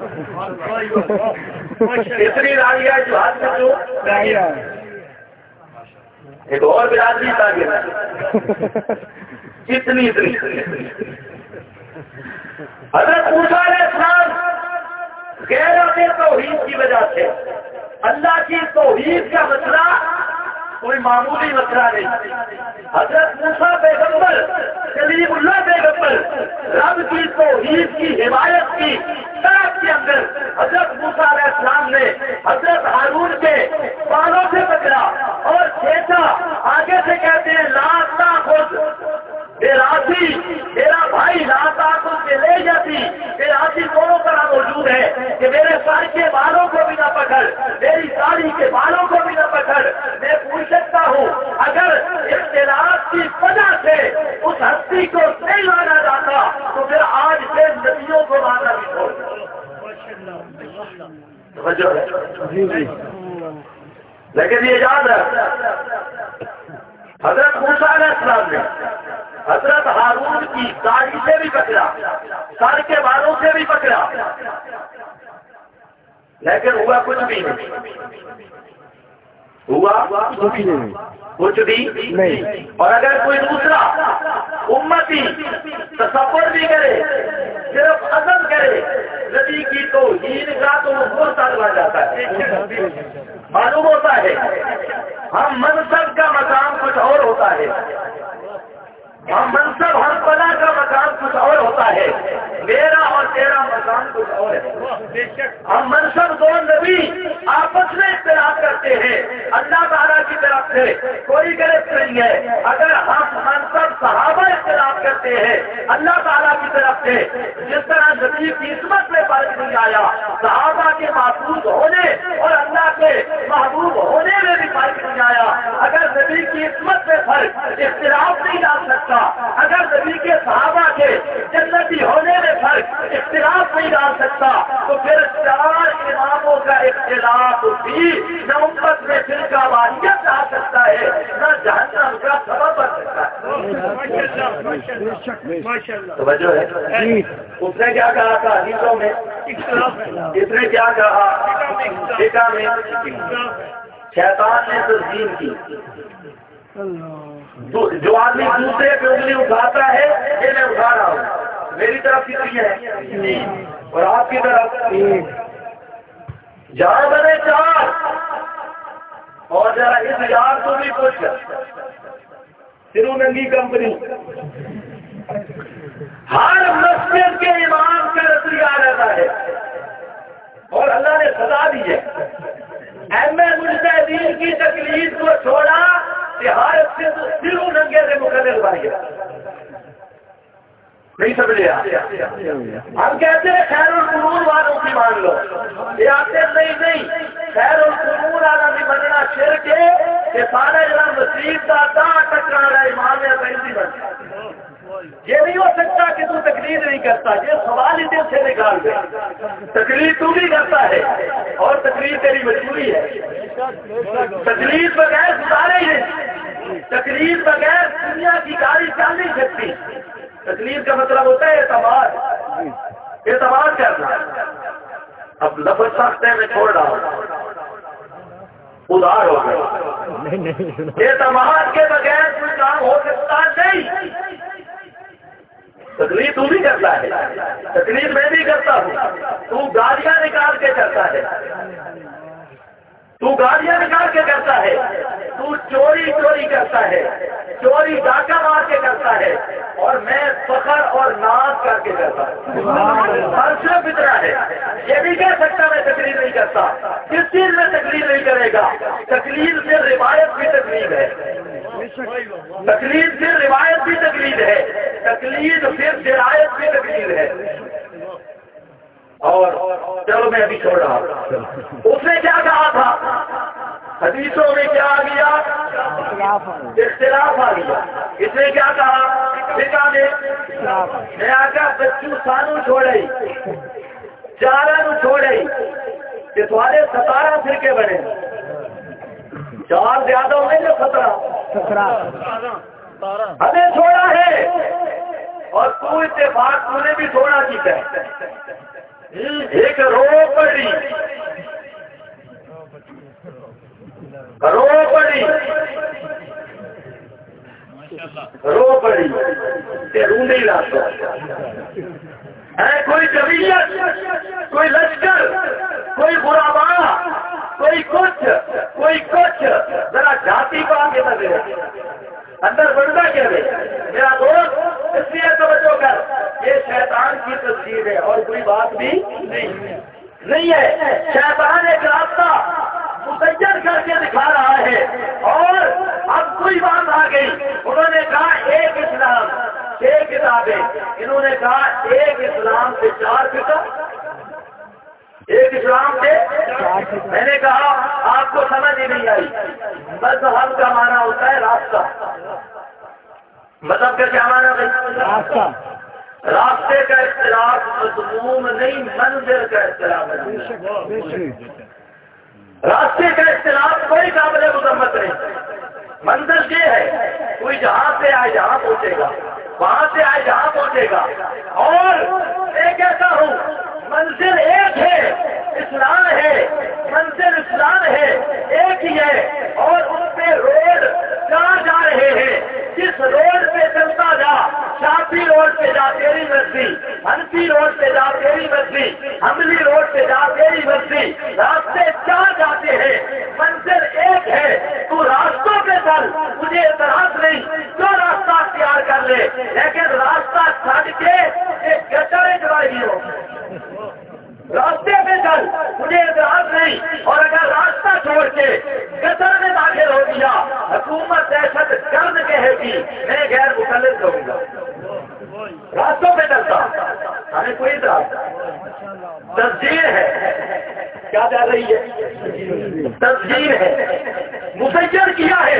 اتنی داڑھی آئی جو ہاتھ میں جو ایک اور برادری کا گیا اتنی حضرت موسیٰ علیہ السلام غیرت توحید کی وجہ سے اللہ کی توحید کا مسئلہ کوئی معمولی مسئلہ نہیں. حضرت موسیٰ پیغمبر، کلیم اللہ پیغمبر، رب کی توحید کی حمایت کی طرف کے اندر حضرت موسیٰ علیہ السلام نے حضرت ہارون کے بالوں سے پکڑا اور کھینچا. آگے سے کہتے ہیں لا تاخذ راسی، میرا بھائی لا تاخذ کے لے جاتی. راسی دونوں طرح موجود ہے کہ میرے سر کے بالوں کو بھی نہ پکڑ، میری ساڑی کے بالوں کو بھی نہ پکڑ. میں پوچھ سکتا ہوں اگر اختلاف کی وجہ سے اس ہستی کو نہیں مانا جاتا تو پھر آج سے نبیوں کو مانا بھی چھوڑ دو. لیکن یہ یاد رکھ، حضرت موسیٰ علیہ السلام نے حضرت ہارون کی داڑھی سے بھی پکڑا، سر کے بالوں سے بھی پکڑا، لیکن ہوا کچھ بھی نہیں. ہوا کچھ بھی نہیں. اور اگر کوئی دوسرا امتی تصور بھی کرے، صرف عزم کرے نبی کی توہین کا، تو وہ مرتد بن جاتا ہے. معلوم ہوتا ہے ہم منصب کا مقام کچھ اور ہوتا ہے، ہم منصب ہر پلا کا مقام کچھ اور ہوتا ہے، میرا اور تیرا مقام کچھ اور ہے. ہم منصب دو نبی آپس میں اختلاف کرتے ہیں، اللہ تعالیٰ کی طرف سے کوئی غلط نہیں ہے. اگر ہم منصب صحابہ اختلاف کرتے ہیں اللہ تعالیٰ کی طرف سے، جس طرح نبی کی عصمت میں فرق نہیں آیا، صحابہ کے محفوظ ہونے اور اللہ کے محبوب ہونے میں بھی فرق نہیں آیا. اگر نبی کی عصمت میں فرق اختلاف نہیں ڈال سکتا، اگر نبی کے صحابہ کے جنتی ہونے میں فرق اختلاف نہیں ڈال سکتا، تو پھر 4 اماموں کا اختلاف بھی نہ امت میں فرقہ واریت آ سکتا ہے، نہ جہنم کا سبب بن سکتا ہے. توجہ ہے. اس نے کیا کہا تھا حدیثوں میں؟ اس نے کیا کہا فقہ میں؟ شیطان نے تسلیم کی. جو آدمی دوسرے پہ انگلی اٹھاتا ہے، یہ میں اٹھا رہا ہوں، میری طرف کتنی ہے اور آپ کی طرف جہاں بنے 4. اور ذرا اس یار کو بھی پوچھ سرو ننگی کمپنی، ہر مسجد کے امام کا نظریہ رہتا ہے اور اللہ نے سزا دی ہے. ایم اے مجتہدین کی تکلیف کو چھوڑا کہ ہر سرو ننگے سے مقرر بن گیا. نہیں سمجھے؟ ہم کہتے ہیں خیر القرون والوں کی مان لو، یہ آتے نہیں. خیر القرون والا بھی بننا شرک ہے کہ سارے جہاں مسیح کا ٹکرا رہا ہے امام یا پینتی بن. یہ نہیں ہو سکتا کہ تو تقریر نہیں کرتا، یہ سوال ہی دل سے نکال دے. تقریر تو بھی کرتا ہے اور تقریر تیری مجبوری ہے. تقریر بغیر گزارے ہی نہیں، تقریر بغیر دنیا کی گاڑی چل نہیں سکتی. تکلیف کا مطلب ہوتا ہے اعتماد، اعتماد کرنا. اب لفظ سخت ہے میں چھوڑ رہا ہوں، ادھار ہو گئے. اعتماد کے بغیر کوئی کام ہو سکتا نہیں. تکلیف تو بھی کرتا ہے، تکلیف میں بھی کرتا ہوں. تو گالیاں نکال کے کرتا ہے، تو گالیاں نکال کے کرتا ہے، تو چوری کرتا ہے، چوری ڈاکہ مار کے کرتا ہے، اور میں فخر اور ناز کر کے کرتا ہوں. ہر صرف اتنا ہے. یہ بھی کہہ سکتا میں تکلیف نہیں کرتا. کس چیز میں تکلیف نہیں کرے گا؟ تکلیف سے روایت بھی تکلیف ہے، تکلیف سے روایت بھی تکلیف ہے، تکلیف سے شرائط بھی تکلیف ہے. اور چلو میں ابھی چھوڑ رہا ہوں. اس نے کیا کہا تھا؟ حدیثوں میں کیا آ گیا؟ اختلاف آ گیا. اس نے کیا کہا؟ فقہ میں آگا بچوں سانو چھوڑے چاروں چھوڑے کہ تمہارے 17 فرقے بنے. 4 زیادہ ہوئے جو 17 ہمیں چھوڑا ہے، اور تو اتفاق تو نے بھی چھوڑا کیتا ہے. ایک رو پڑی رو نہیں لاتا ہے. کوئی قبیلت، کوئی لشکر، کوئی غربا، کوئی کچھ ذرا جاتی کو آگے لگے اندر بڑھتا کیا ہے میرا دوست. اس لیے توجہ کر، یہ شیطان کی تصویر ہے اور کوئی بات بھی نہیں ہے. شیطان ایک راستہ مسجل کر کے دکھا رہا ہے، اور اب کوئی بات آ گئی. انہوں نے کہا ایک اسلام 6 کتابیں، انہوں نے کہا ایک اسلام سے 4 فقہ، ایک اسلام سے. میں نے کہا آپ کو سمجھ ہی نہیں آئی. مذہب کا معنی ہوتا ہے راستہ. مذہب کا کیا معنی ہے؟ راستہ. راستے کا اختلاف مضمون نہیں، منزل کا اختلاف ہے. راستے کا اختلاف کوئی قابل مذمت نہیں. منزل یہ ہے کوئی جہاں سے آئے جہاں پہنچے گا، وہاں سے آئے جہاں پہنچے گا. اور میں کہتا ہوں منزل ایک ہے، اسلام ہے. منزل اسلام ہے، ایک ہی ہے، اور اس پہ روڈ 4 جا رہے ہیں. جس روڈ پہ چلتا جا، شافی روڈ پہ جا تیری مرضی، ہنفی روڈ پہ جا تیری مرضی، حملی روڈ پہ جا تیری مرضی. راستے 4 جاتے ہیں، منزل ایک ہے. تو راستوں پہ چل، مجھے اعتراض نہیں، جو راستہ اختیار کر لے، لیکن راستہ چھڈ کے ایک گٹر جڑائی ہو. راستے پہ چل، مجھے اعتراض نہیں. اور اگر راستہ چھوڑ کے گٹر میں داخل ہو گیا، حکومت دہشت گرد کہے گی، میں غیر مخلص کروں گا. راستوں پہ چلتا ہمیں کوئی اعتراض. تسجیل ہے، کیا چل رہی ہے؟ تسجیل ہے، مسجل کیا ہے.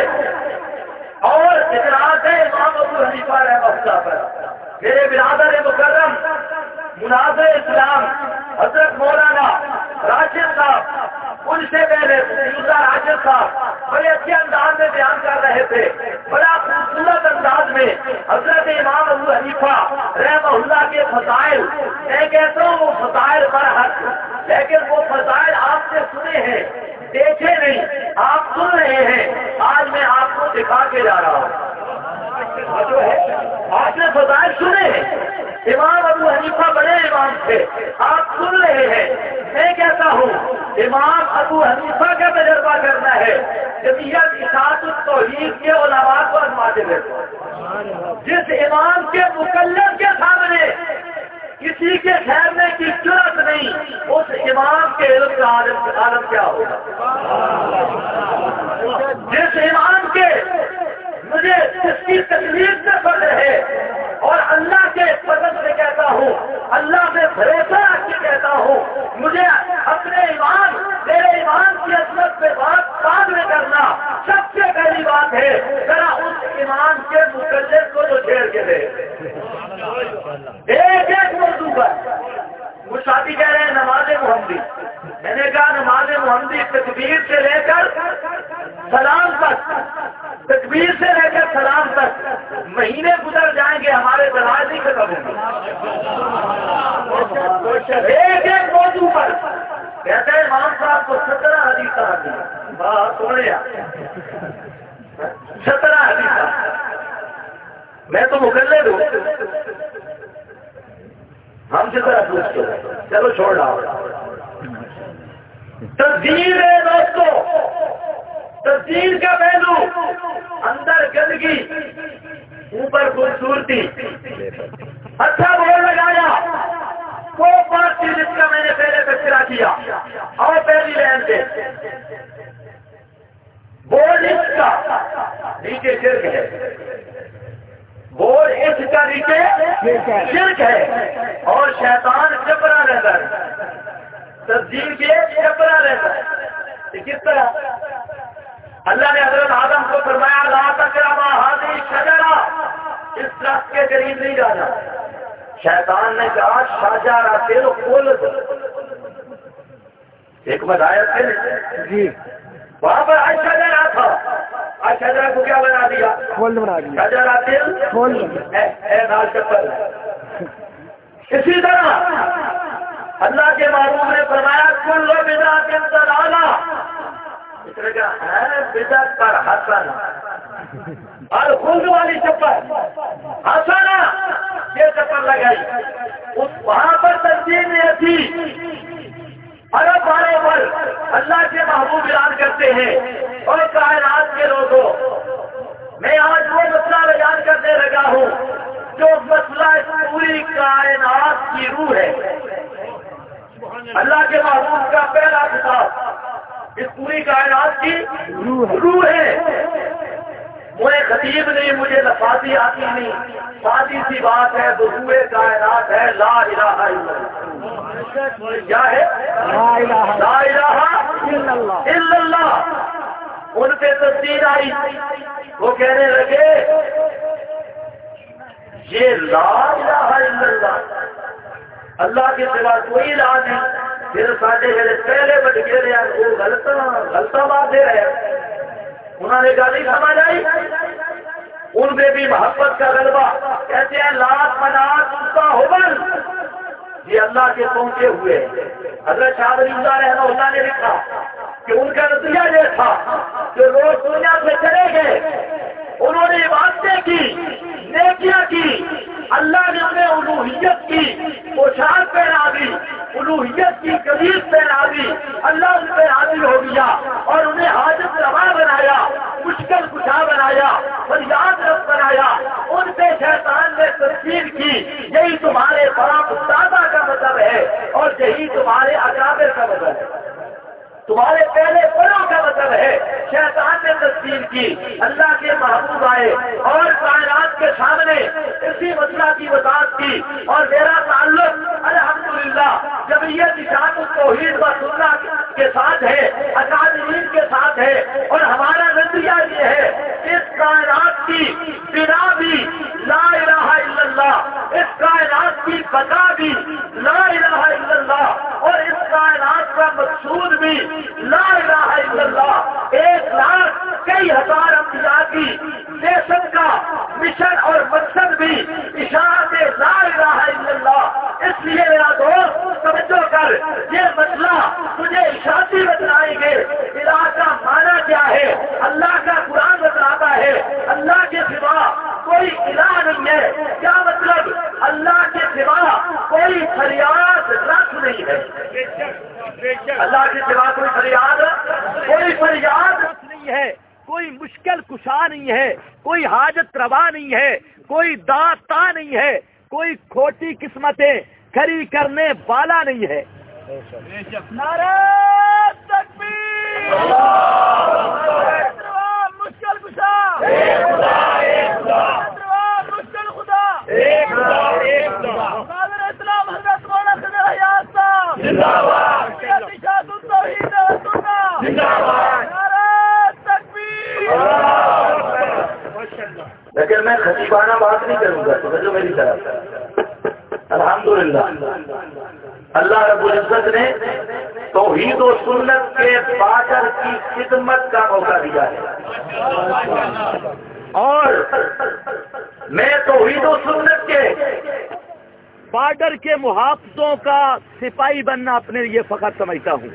اور اعتراض ہے امام ابو حنیفہ رحمہ اللہ پر. میرے برادر مکرم مناظر اسلام حضرت مولانا راشد صاحب، ان سے پہلے راشد صاحب بڑے اچھے انداز میں بیان کر رہے تھے، بڑا خوبصورت انداز میں حضرت امام ابو حنیفہ رحمہ اللہ کے فضائل. میں کہتا ہوں وہ فضائل برحق، لیکن وہ فضائل آپ نے سنے ہیں، دیکھے نہیں. آپ سن رہے ہیں، آج میں آپ کو دکھا کے جا رہا ہوں. جو ہے آپ نے فضائل سنے ہیں. امام ابو حنیفہ بڑے امام تھے، آپ سن رہے ہیں. میں کہتا ہوں امام ابو حنیفہ کا تجربہ کرنا ہے. جمعیت اشاعت التوحید کے علماء کو آزماتے دیکھو. جس امام کے مکلف کے سامنے کسی کے ٹھہرنے کی ضرورت نہیں، اس امام کے علم کا عالم کیا ہوگا. جس امام کے مجھے جس کی تکلیف سے فضل ہے، اور اللہ کے فضل سے کہتا ہوں، اللہ سے بھروسہ رکھ کے کہتا ہوں، مجھے اپنے ایمان، میرے ایمان کی عظمت پہ بات بعد میں کرنا سب سے پہلی بات ہے. ذرا اس ایمان کے مقلد کو جو چھیڑ کے دے. ایک موضوع پر وہ شادی کہہ رہے ہیں نماز محمدی. میں نے کہا نماز محمدی تکبیر سے لے کر سلام تک، تکبیر سے لے کر سلام تک مہینے گزر جائیں گے، ہمارے دراز نہیں ختم ہوں گے۔ ایک ایک موضوع پر کہتے ہیں امام صاحب کو 17 حدیث آتی ہے، بات سونے 17 حدیث، میں تو مقلد ہوں، ہم سے طرح پوچھتے ہیں، چلو چھوڑ لاؤ۔ تصدیق ہے دوستو، تصدیق کا پہلو اندر گندگی اوپر خوبصورتی، اچھا بول لگایا، وہ بات تھی جس کا میں نے پہلے تذکرہ کیا، اور پہلی لائن سے بول اس کا نیچے شرک ہے، بول اس کا نیچے شرک ہے، اور شیطان چپرا رہتا ہے، تصدیق کے چپرا رہتا ہے۔ کس طرح اللہ نے حضرت آدم کو فرمایا لا تقربا هذه الشجرة، اس درخت کے قریب نہیں جانا، شیطان نے کہا شجرہ تیرو کھول دو، ایک بدایت ہے جی، وہاں پر شجرہ تھا، شجرہ کو کیا بنا دیا؟ کھول بنا دیا، شجرہ تیل کھول اے نال چپل۔ اسی طرح اللہ کے معروف نے فرمایا کل بدعۃ ضلالہ، اس نے کہا ہے بدعت پر حسن، اور خود والی چپل حسن یہ چپل لگائی، وہاں پر تنظیم میں تھی ارب بار اللہ کے محبوب بیان کرتے ہیں، اور کائنات کے لوگوں میں آج وہ مسئلہ بیان کرنے لگا ہوں جو مسئلہ اس پوری کائنات کی روح ہے، اللہ کے محبوب کا پہلا خطاب اس پوری کائنات کی روح ہے۔ مجھے خطیب نہیں، مجھے لفاظی آتی نہیں، سادی سی بات ہے، روح کائنات ہے لا الہ الا اللہ، کیا ہے؟ لا الہ الا اللہ۔ ان پہ تصدیق آئی، وہ کہنے لگے یہ لا الہ الا اللہ، اللہ کے سوا کوئی الہ نہیں، پھر ساڈے میرے پہلے بٹ گئے وہ غلطہ بات دے رہے ہیں۔ انہوں نے کہا نہیں سمجھ آئی، ان میں بھی محبت کا غلبہ، کہتے ہیں لات منات ان کا حبل، یہ اللہ کے پہنچے ہوئے۔ حضرت شاہ ولی اللہ رحمہ اللہ نے لکھا کہ ان کا نتیجہ یہ تھا کہ روز دنیا سے چلے گئے، انہوں نے عبادتیں کی، نیکیاں کی، اللہ نے انہیں الوہیت کی پوشاک پہنا دی، الوہیت کی قمیض پہنا دی، اللہ ان پہ راضی ہو گیا اور انہیں حاجت روا بنایا، مشکل کشا بنایا، فریاد رب بنایا۔ ان پہ شیطان نے تصدیق کی، یہی تمہارے بڑا استادہ کا مطلب ہے اور یہی تمہارے اکابر کا مطلب ہے، تمہارے پہلے بڑوں کا مطلب ہے۔ شیطان نے تصدیق کی، اللہ کے محبوب آئے اور کائنات کے سامنے اسی مسئلہ کی وضاحت کی، اور میرا تعلق الحمدللہ جمعیت اشاعت التوحید و سنت کے ساتھ ہے، اکادمین کے ساتھ ہے، اور ہمارا نظریہ یہ ہے اس کائنات کی بنا بھی لا الہ الا اللہ، اس کائنات کی بقا بھی لا الہ الا اللہ، اور اس کائنات کا مقصود بھی لا الہ الا اللہ۔ 1,00,000 کئی ہزار انبیاء کی نیشن کا مشن اور مقصد بھی اشاعت لا الہ الا اللہ۔ اس لیے میرا دوست توجہ کر، یہ مسئلہ تجھے اشاعتی بتلائیں گے، الہ کا معنی کیا ہے، اللہ کا قرآن بتلاتا ہے اللہ کے سوا کوئی الہ نہیں ہے، کیا مطلب اللہ کے سوا کوئی فریاد رس نہیں ہے، اللہ کے سوا کوئی فریاد نہیں ہے، کوئی مشکل کشا نہیں ہے، کوئی حاجت روا نہیں ہے، کوئی داتا نہیں ہے، کوئی کھوٹی قسمتیں کھڑی کرنے والا نہیں ہے۔ نعرہ تکبیر، مشکل کشا، مشکل خدا، ناظر اسلام حضرت مولانا خضر حیات صاحب زندہ باد، اشاعت التوحید و سنت زندہ باد، نعرہ تکبیر۔ لیکن میں خطیبانہ بات نہیں کروں گا، سمجھو میری طرف۔ الحمدللہ اللہ رب العزت نے توحید و سنت کے بادر کی خدمت کا موقع دیا ہے، اور میں توحید و سنت کے بارڈر کے محافظوں کا سپاہی بننا اپنے لیے فقط سمجھتا ہوں۔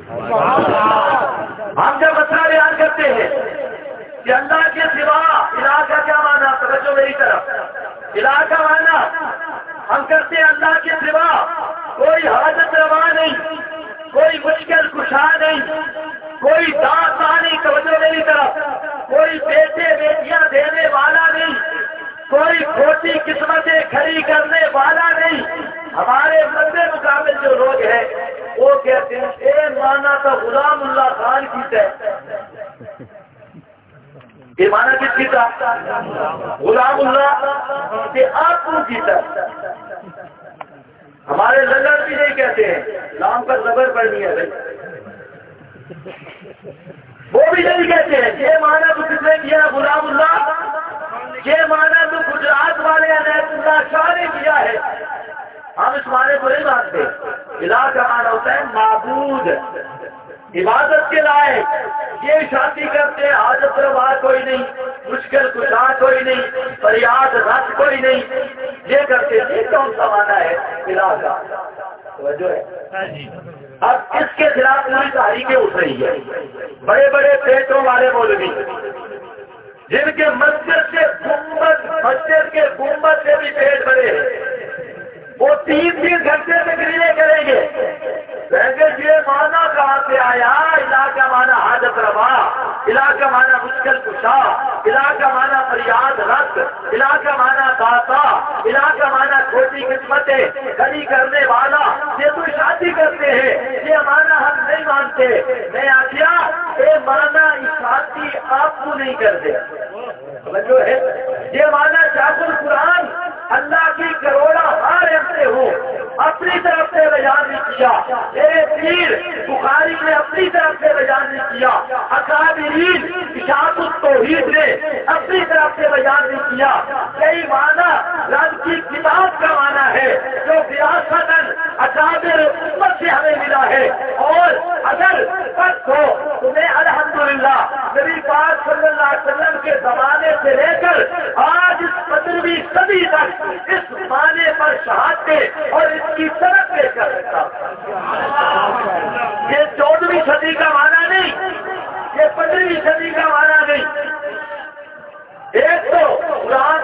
ہم جب مسئلہ بیان کرتے ہیں کہ اللہ کے سوا الہ کا کیا معنی، توجہ میری طرف، الہ کا معنی ہم کرتے ہیں اللہ کے سوا کوئی حاجت روا نہیں، کوئی مشکل کشا نہیں، کوئی داتا نہیں، توجہ میری طرف، کوئی بیٹے بیٹیاں دینے والا نہیں، کوئی کھوٹی قسمتیں کھڑی کرنے والا نہیں۔ ہمارے مد مقابل جو لوگ ہیں وہ کہتے ہیں اے مانا تو غلام اللہ خان کی ہے، یہ مانا کس کی تھا؟ غلام اللہ کہ آپ کو کی تھا۔ ہمارے لنگر بھی نہیں کہتے ہیں، نام پر زبر پڑنی ہے بھائی، وہ بھی نہیں کہتے ہیں یہ مانا تو کس نے کیا غلام اللہ، یہ مانا تو گجرات والے عنایت اللہ شاہ نے کیا ہے۔ ہم اس معنی کو نہیں مانتے۔ الہ کا معنی ہوتا ہے معبود، عبادت کے لائق۔ یہ شادی کرتے ہیں حاجت روا کوئی نہیں، مشکل کشا کوئی نہیں، فریاد رد کوئی نہیں، یہ کرتے ہیں۔ یہ کون سا معنی ہے الہ کا؟ توجہ ہے۔ اب اس کے خلاف پوری تحریکیں اٹھ رہی ہے، بڑے بڑے پیٹوں والے مولوی جن کے مسجد سے گنبد، مسجد کے گنبد سے بھی پیٹ بڑے ہیں، وہ 3 گھنٹے تقریریں کریں گے، کہیں گے یہ معنی کہاں سے آیا؟ الہ کا معنی حاجت روا، الہ کا معنی مشکل کشا، الہ کا معنی فریاد رد، الہ کا معنی داتا، الہ کا معنی کھوٹی قسمتیں کھڑی کرنے والا۔ یہ تو شادی کرتے ہیں، یہ معنی ہم نہیں مانتے۔ میں آخیا یہ معنی شادی آپ کو نہیں کرتے، جو ہے یہ معنی شاخ القرآن اللہ کی کروڑا ہار سے ہو اپنی طرف سے بیان نہیں کیا، میرے پیر بخاری نے اپنی طرف سے بیان نہیں کیا، اکابرین اشاعت التوحید نے اپنی طرف سے بیان نہیں کیا۔ کئی معنی رب کی کتاب کا معنی ہے جو وراثتاً اکابر امت سے ہمیں ملا ہے، اور اگر سچ ہو تمہیں الحمدللہ نبی پاک صلی اللہ علیہ وسلم کے زمانے سے لے کر آج اس 15ویں صدی تک اس معنی پر شہادتیں اور اس کی سند پیش کر سکتا۔ یہ 14ویں صدی کا معنی نہیں، یہ 15ویں صدی کا معنی نہیں۔ ایک تو قرآن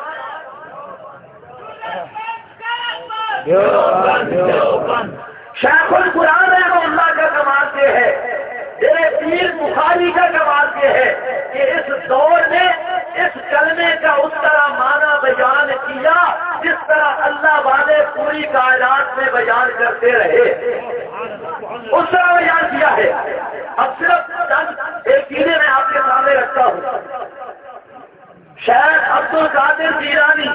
شیخ القرآن رحمہ اللہ کا کمال یہ ہے، میرے پیر بخاری کا کمال یہ ہے کہ اس دور میں اس کلمے کا اس طرح معنی بیان کیا جس طرح اللہ والے پوری کائنات میں بیان کرتے رہے، اس طرح بیان کیا ہے۔ اب صرف چند ایک چیزیں میں آپ کے سامنے رکھتا ہوں۔ شیخ عبد القادر جیلانی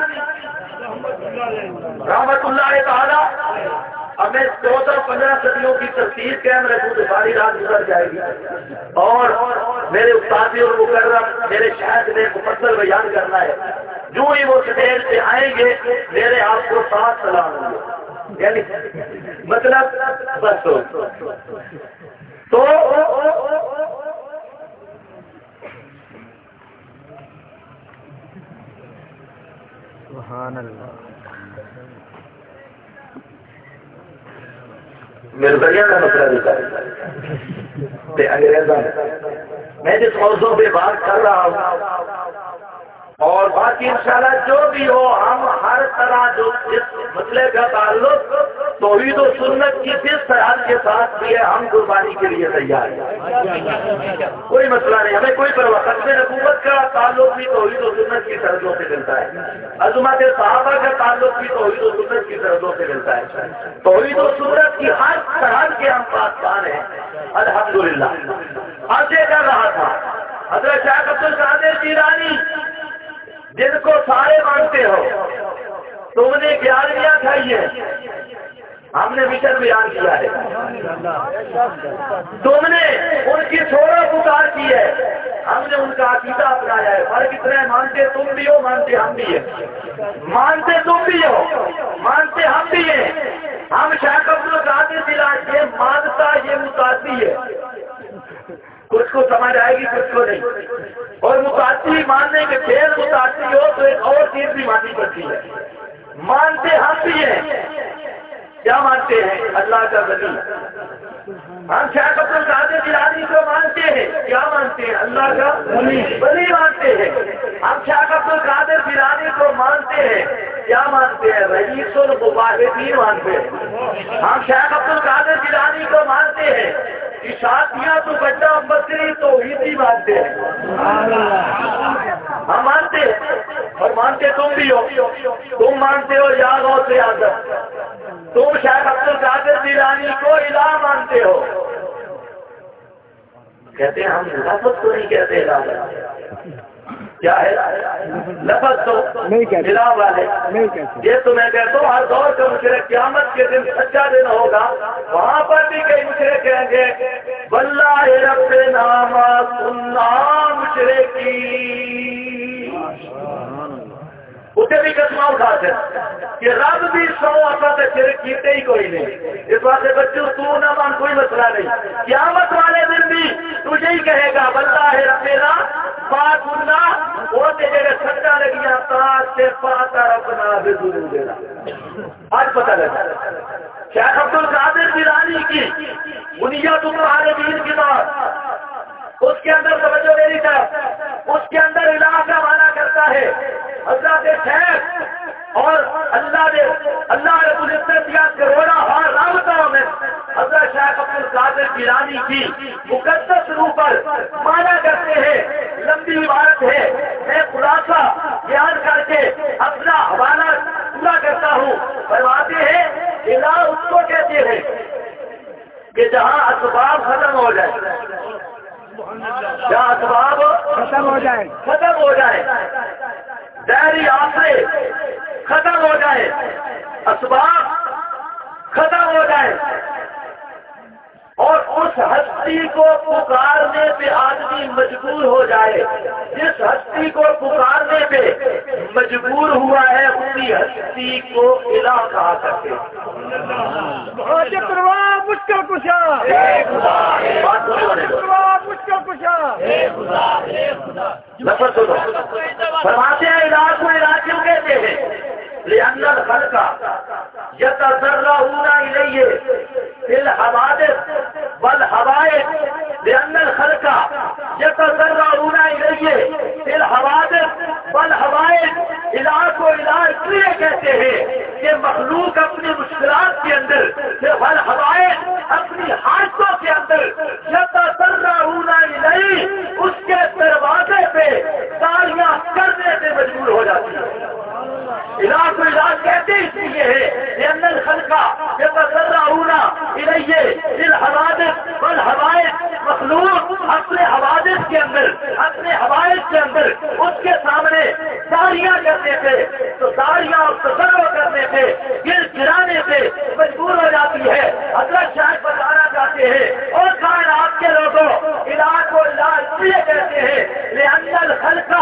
رحمت اللہ تعالی، ہمیں 14-15 صدیوں کی تفسیر قائم رکھوں تو ساری رات گزر جائے گی، اور میرے استاد اور مکرم میرے شیخ نے مفصل بیان کرنا ہے۔ جو ہی وہ اسٹیج پہ آئیں گے میرے آپ کو 7 سلام ہوں گے، یعنی مطلب بس تو سبحان اللہ۔ میرے کا مسئلہ دیتا ہے انگریزوں میں جس موضوع پہ بات کر رہا ہوں، اور باقی انشاءاللہ جو بھی ہو ہم ہر طرح جو جس مسئلے کا تعلق توحید و سنت کی جس طرح کے ساتھ بھی ہے ہم قربانی کے لیے تیار ہیں، کوئی مسئلہ نہیں، ہمیں کوئی پرواہ۔ ختم نبوت کا تعلق بھی توحید و سنت کی سرحدوں سے ملتا ہے، عظمت صحابہ کا تعلق بھی توحید و سنت کی سرحدوں سے ملتا ہے، توحید و سنت کی ہر طرح کے ہم پاسبان ہیں الحمدللہ۔ آج یہ کر رہا تھا حضرت شیخ عبد القادر جیلانی جن کو سارے مانتے ہو، تم نے 11ویں کھائی ہے، ہم نے مشن بیان کیا ہے، تم نے ان کی چھوڑا پکار کی ہے، ہم نے ان کا عقیدہ اپنایا ہے۔ فرق اتنا ہے مانتے تم بھی ہو، مانتے ہم بھی ہیں، مانتے تم بھی ہو، مانتے ہم بھی ہیں، ہم شیخ عبد القادر جیلانی یہ مانتا یہ متعدی ہے، کچھ کو سمجھ آئے گی کچھ کو نہیں، اور متعدی ماننے کے پھر متعدی ہو تو ایک اور چیز بھی ماننی پڑتی ہے۔ مانتے ہم بھی ہیں، کیا مانتے ہیں؟ اللہ کا ولی۔ ہم شیخ عبد القادر جیلانی کو مانتے ہیں، کیا مانتے ہیں؟ اللہ کا ولی مانتے ہیں۔ ہم شیخ عبد القادر جیلانی کو مانتے ہیں، کیا مانتے ہیں؟ رئیس المباحثین مانتے ہیں۔ ہم شیخ عبد القادر جیلانی کو مانتے ہیں، اشاعتیہ تو بڑا بکری توحیدی مانتے ہیں، ہم مانتے ہیں اور مانتے تم بھی ہو، تم مانتے ہو یا غوث اعظم، تم شیخ عبد القادر جیلانی کو الہ مانتے ہو۔ کہتے ہیں ہم لفظ تو نہیں کہتے الہ، کیا ہے لفظ تو الہ والے، یہ تو میں کہتا ہوں ہر دور کا مشرک قیامت کے دن سچا دن ہوگا، وہاں پر بھی کئی مشرک کہیں گے واللہ ربنا ما كنا مشرکین، اسے بھی قسمہ اٹھاتے ہیں کہ رب بھی سو اپنا سے شرک کیتے ہی کوئی نہیں۔ اس واسطے بچوں تو نہ مان، کوئی مسئلہ نہیں، قیامت والے دن بھی تجھے ہی کہے گا واللہ ربنا ما كنا، وہ تیرے سچا لگیاں تاج سے پاتا ربنا بذنوبنا۔ آج پتہ لگا شیخ عبد القادر جیلانی کی بنیاد العالمین کی بات، اس کے اندر توجہ میری طرف، اس کے اندر الہ کا معنی کرتا ہے حضرت شیخ اور اللہ رب العزت یا کروڑا ہار رابطوں میں حضرت شیخ عبد القادر جیلانی کی مقدس روح پر مانا کرتے ہیں۔ لمبی عبارت ہے، میں خلاصہ بیان کر کے اپنا حوالہ پورا کرتا ہوں۔ فرماتے ہیں الہ اس کو کہتے ہیں کہ جہاں اسباب ختم ہو جائے، جہاں اسباب ختم ہو جائے، ظاہری آسرے ختم ہو جائے، اسباب ختم ہو جائے، اور اس ہستی کو پکارنے پہ آدمی مجبور ہو جائے، جس ہستی کو پکارنے پہ مجبور ہوا ہے اسی ہستی کو الہ کہا کرتے ہیں۔ مشکل کشا لفظ سنو، فرماتے ہیں الہ کو الہ کیوں کہتے ہیں؟ لأن الخلق يتضرعون إليه في الحوادث والحوائج، لأن الخلق يتضرعون إليه في الحوادث والحوائج۔ الہ کو الہ اس لیے کہتے ہیں کہ مخلوق اپنی مشکلات کے اندر، والحوائج اپنی حاجتوں کے اندر، يتضرعون إليه اس کے دروازے پہ تالیاں کرنے سے مجبور ہو جاتی ہے۔ الہ کو الہ کہتے اس لیے ہے لأن الخلق يتضرعون إليه في الحوادث والحوائج، مخلوق اپنے حوادث کے اندر، اپنے حوائج کے اندر اس کے سامنے داریاں کرنے پہ، تو داریاں اور تضرع کرنے پہ، گر گرانے سے مجبور ہو جاتی ہے۔ حضرت شاید بتانا چاہتے ہیں اور کائنات کے لوگوں الہ کو الہ اس لیے کہتے ہیں لأن الخلق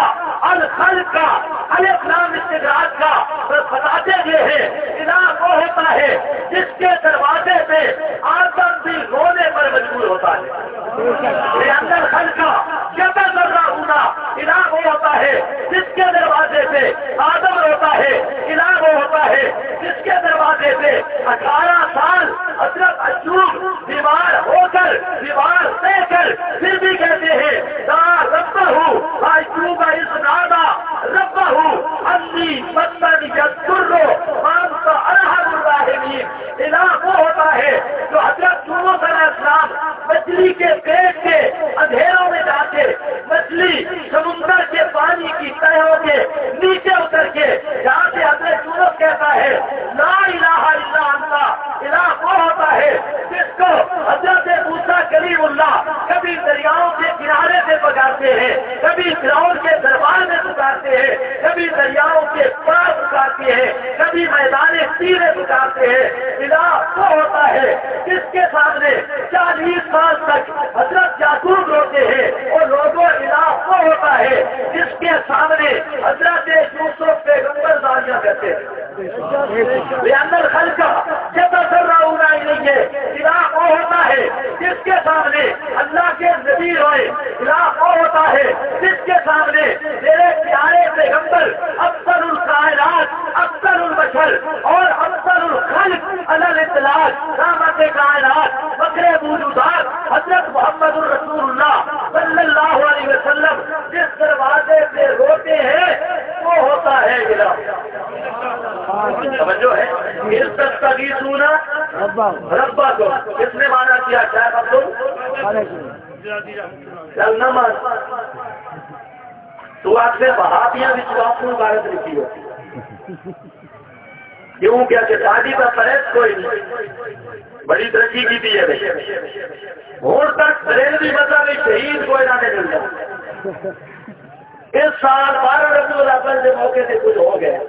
الف لام استدراج کا بتاتے یہ ہے الہ وہ ہوتا ہے جس کے دروازے پہ آدم بھی رونے پر مجبور ہوتا ہے۔ لأن الخلق يتضرعون، الہ وہ ہوتا ہے جس کے دروازے پہ آدم روتا ہے، الہ وہ ہوتا ہے جس کے دروازے پہ 18 سال حضرت ایوب بیمار ہو کر، بیمار دے کر پھر بھی کہتے ہیں ربہ ایوب اذ نادی ربہ انی مسنی الضر وانت ارحم الراحمین۔ الہ وہ ہوتا ہے جو حضرت یونس علیہ السلام مچھلی کے پیٹ کے اندھیروں میں جا کے، مچھلی سمندر کے پانی کی تہوں کے نیچے اتر کے، جہاں سے حضرت یونس کہتا ہے لا الہ الا انت، الہ وہ ہوتا ہے جس کو حضرت موسیٰ کلیم اللہ کبھی دریاؤں کے کنارے سے پکارتے ہیں، کبھی فرعون کے دربار میں پکارتے ہیں، کبھی دریاؤں کے پار پکارتے ہیں، کبھی میدان تیرے پکارتے ہیں۔ الہ وہ ہوتا ہے جس کے سامنے 40 سال تک حضرت یعقوب روتے ہیں، اور لوگوں الہ وہ ہوتا ہے جس کے سامنے حضرت یوسف پیغمبر داریاں کرتے ہیں۔ لأن الخلق يتضرعون سامنے اللہ کے نبی روئے خلاف وہ ہوتا ہے جس کے سامنے میرے پیارے پیغمبر افضل الکائنات افضل البشر اور افضل الخلق علی الاطلاق رحمت کائنات فخر موجودات حضرت محمد الرسول اللہ صلی اللہ علیہ وسلم جس دروازے سے روتے ہیں وہ ہوتا ہے سمجھو ہے عزت کا بھی سونا ربا کو کس نے مانا کیا شاید اب چل نہ مان تو آپ سے بہادیاں بھی تو آپ کو عبارت لکھی ہوتی کیوں کیا کہ شادی کا فریض کوئی نہیں بڑی ترقی کی تھی ہے اور تک ریلوی مطلب شہید کو نہ ملتا اس سال 12 ربیع الاول کے موقع سے کچھ ہو گیا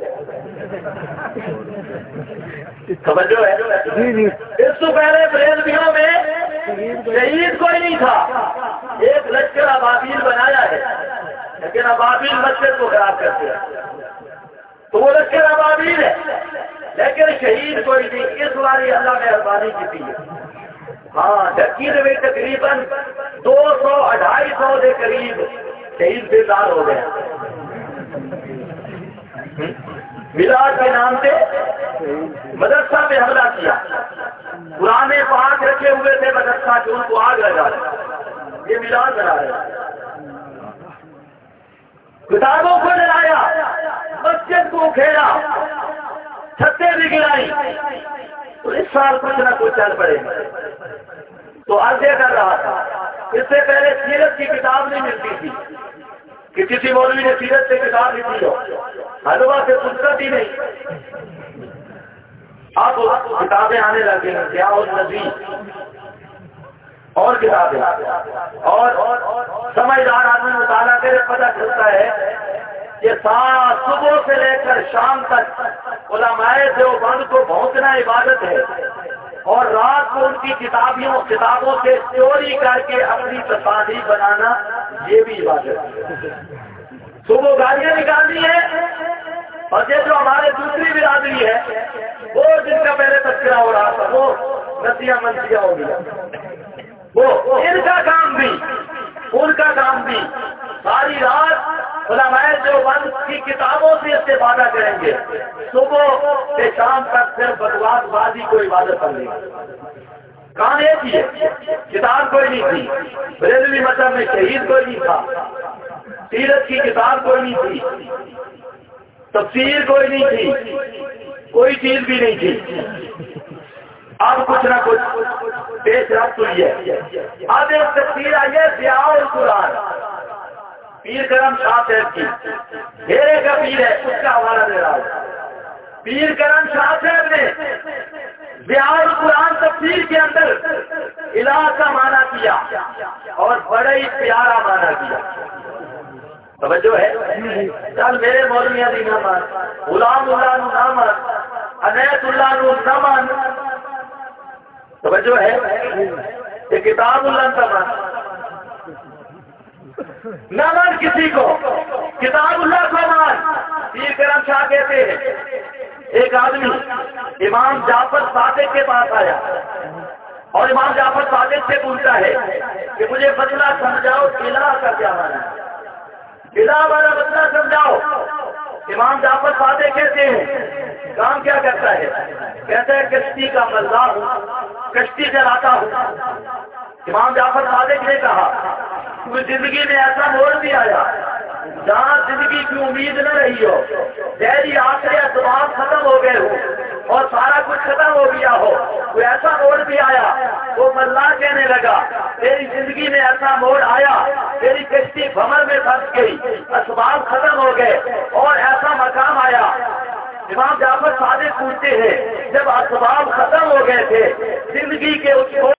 سمجھو ہے اس سے پہلے بریلویوں میں شہید کوئی نہیں تھا ایک لشکر ابابیل بنایا ہے لیکن ابابیل مسجد کو خراب کرتے ہیں تو وہ لشکر ابابیل ہے لیکن شہید کوئی نہیں اس باری اللہ نے مہربانی کی تھی ہاں ڈکی میں تقریباً 200-250 کے قریب شہید بیدار ہو گئے میلاد کے نام سے مدرسہ پہ حملہ کیا پرانے پاک رکھے ہوئے تھے مدرسہ کے ان کو آگ لگا رہے یہ میلاد بنا رہے کتابوں کو جلایا مسجد کو کھیلا چھتیں بھی گرائی تو اس سال کچھ نہ کچھ چل پڑے تو عرضے کر رہا تھا اس سے پہلے سیرت کی کتاب نہیں ملتی تھی کہ کسی مولوی نے سیرت سے کتاب لکھی ہو حلوہ سے فرصت ہی نہیں اب کتابیں آنے لگی ہیں کیا اور نبی اور کتابیں اور سمجھدار آدمی مطالعہ کرے پتہ چلتا ہے کہ صبح سے لے کر شام تک علماء دیوبند کو بھونکنا عبادت ہے اور رات کو ان کی کتابوں سے چوری کر کے اپنی تصانیف بنانا یہ بھی عبادت ہے صبح گاڑیاں نکالنی ہے اور یہ جو ہمارے دوسری برادری ہے وہ جن کا پہلے تذکرہ ہو رہا تھا وہ نسیاں منسیاں ہو گیا وہ ان کا کام بھی ساری رات علماء دیوبند کی کتابوں سے استفادہ کریں گے صبح سے شام تک صرف بکواس بازی کو عبادت کر لیں گے کام ایک ہی ہے کتاب کوئی نہیں تھی بریلوی مذہب میں شہید کوئی نہیں تھا سیرت کی کتاب کوئی نہیں تھی تفسیر کوئی نہیں تھی کوئی چیز بھی نہیں تھی اب کچھ نہ کچھ پیش رفت ہوئی ہے اب ایک تفسیر آئی ہے ضیاء القرآن پیر کرم شاہ صاحب کی ڈھیرے کا پیر ہے اس کا حوالہ دے رہا ہوں پیر کرم شاہ صاحب نے ضیاء القرآن تفسیر کے اندر الہ کا معنی کیا اور بڑے ہی پیارا معنی کیا توجہ ہے چل میرے مولویاں دی نہ مان غلام اللہ نو نہ مان عنایت اللہ نو نہ مان توجہ ہے یہ کتاب اللہ کا مان نہ مان کسی کو کتاب اللہ کو مان پیر کرم شاہ کہتے ہیں ایک آدمی امام جعفر صادق کے پاس آیا اور امام جعفر صادق سے پوچھتا ہے کہ مجھے مسئلہ سمجھاؤ الہ کا کیا معنی ہے الہ والا مسئلہ سمجھاؤ امام جعفر صادق کہتے ہیں کام کیا کرتا ہے کہتا ہے کشتی کا مزہ ہوں کشتی چلاتا ہوں امام جعفر صادق نے کہا کوئی زندگی میں ایسا موڑ بھی آیا جہاں زندگی کی امید نہ رہی ہو تیری آخری اسباب ختم ہو گئے ہو اور سارا کچھ ختم ہو گیا ہو کوئی ایسا موڑ بھی آیا وہ ملا کہنے لگا تیری زندگی میں ایسا موڑ آیا تیری کشتی بھمر میں پھنس گئی اسباب ختم ہو گئے اور ایسا مقام آیا امام جعفر صادق پوچھتے ہیں جب اسباب ختم ہو گئے تھے زندگی کے اس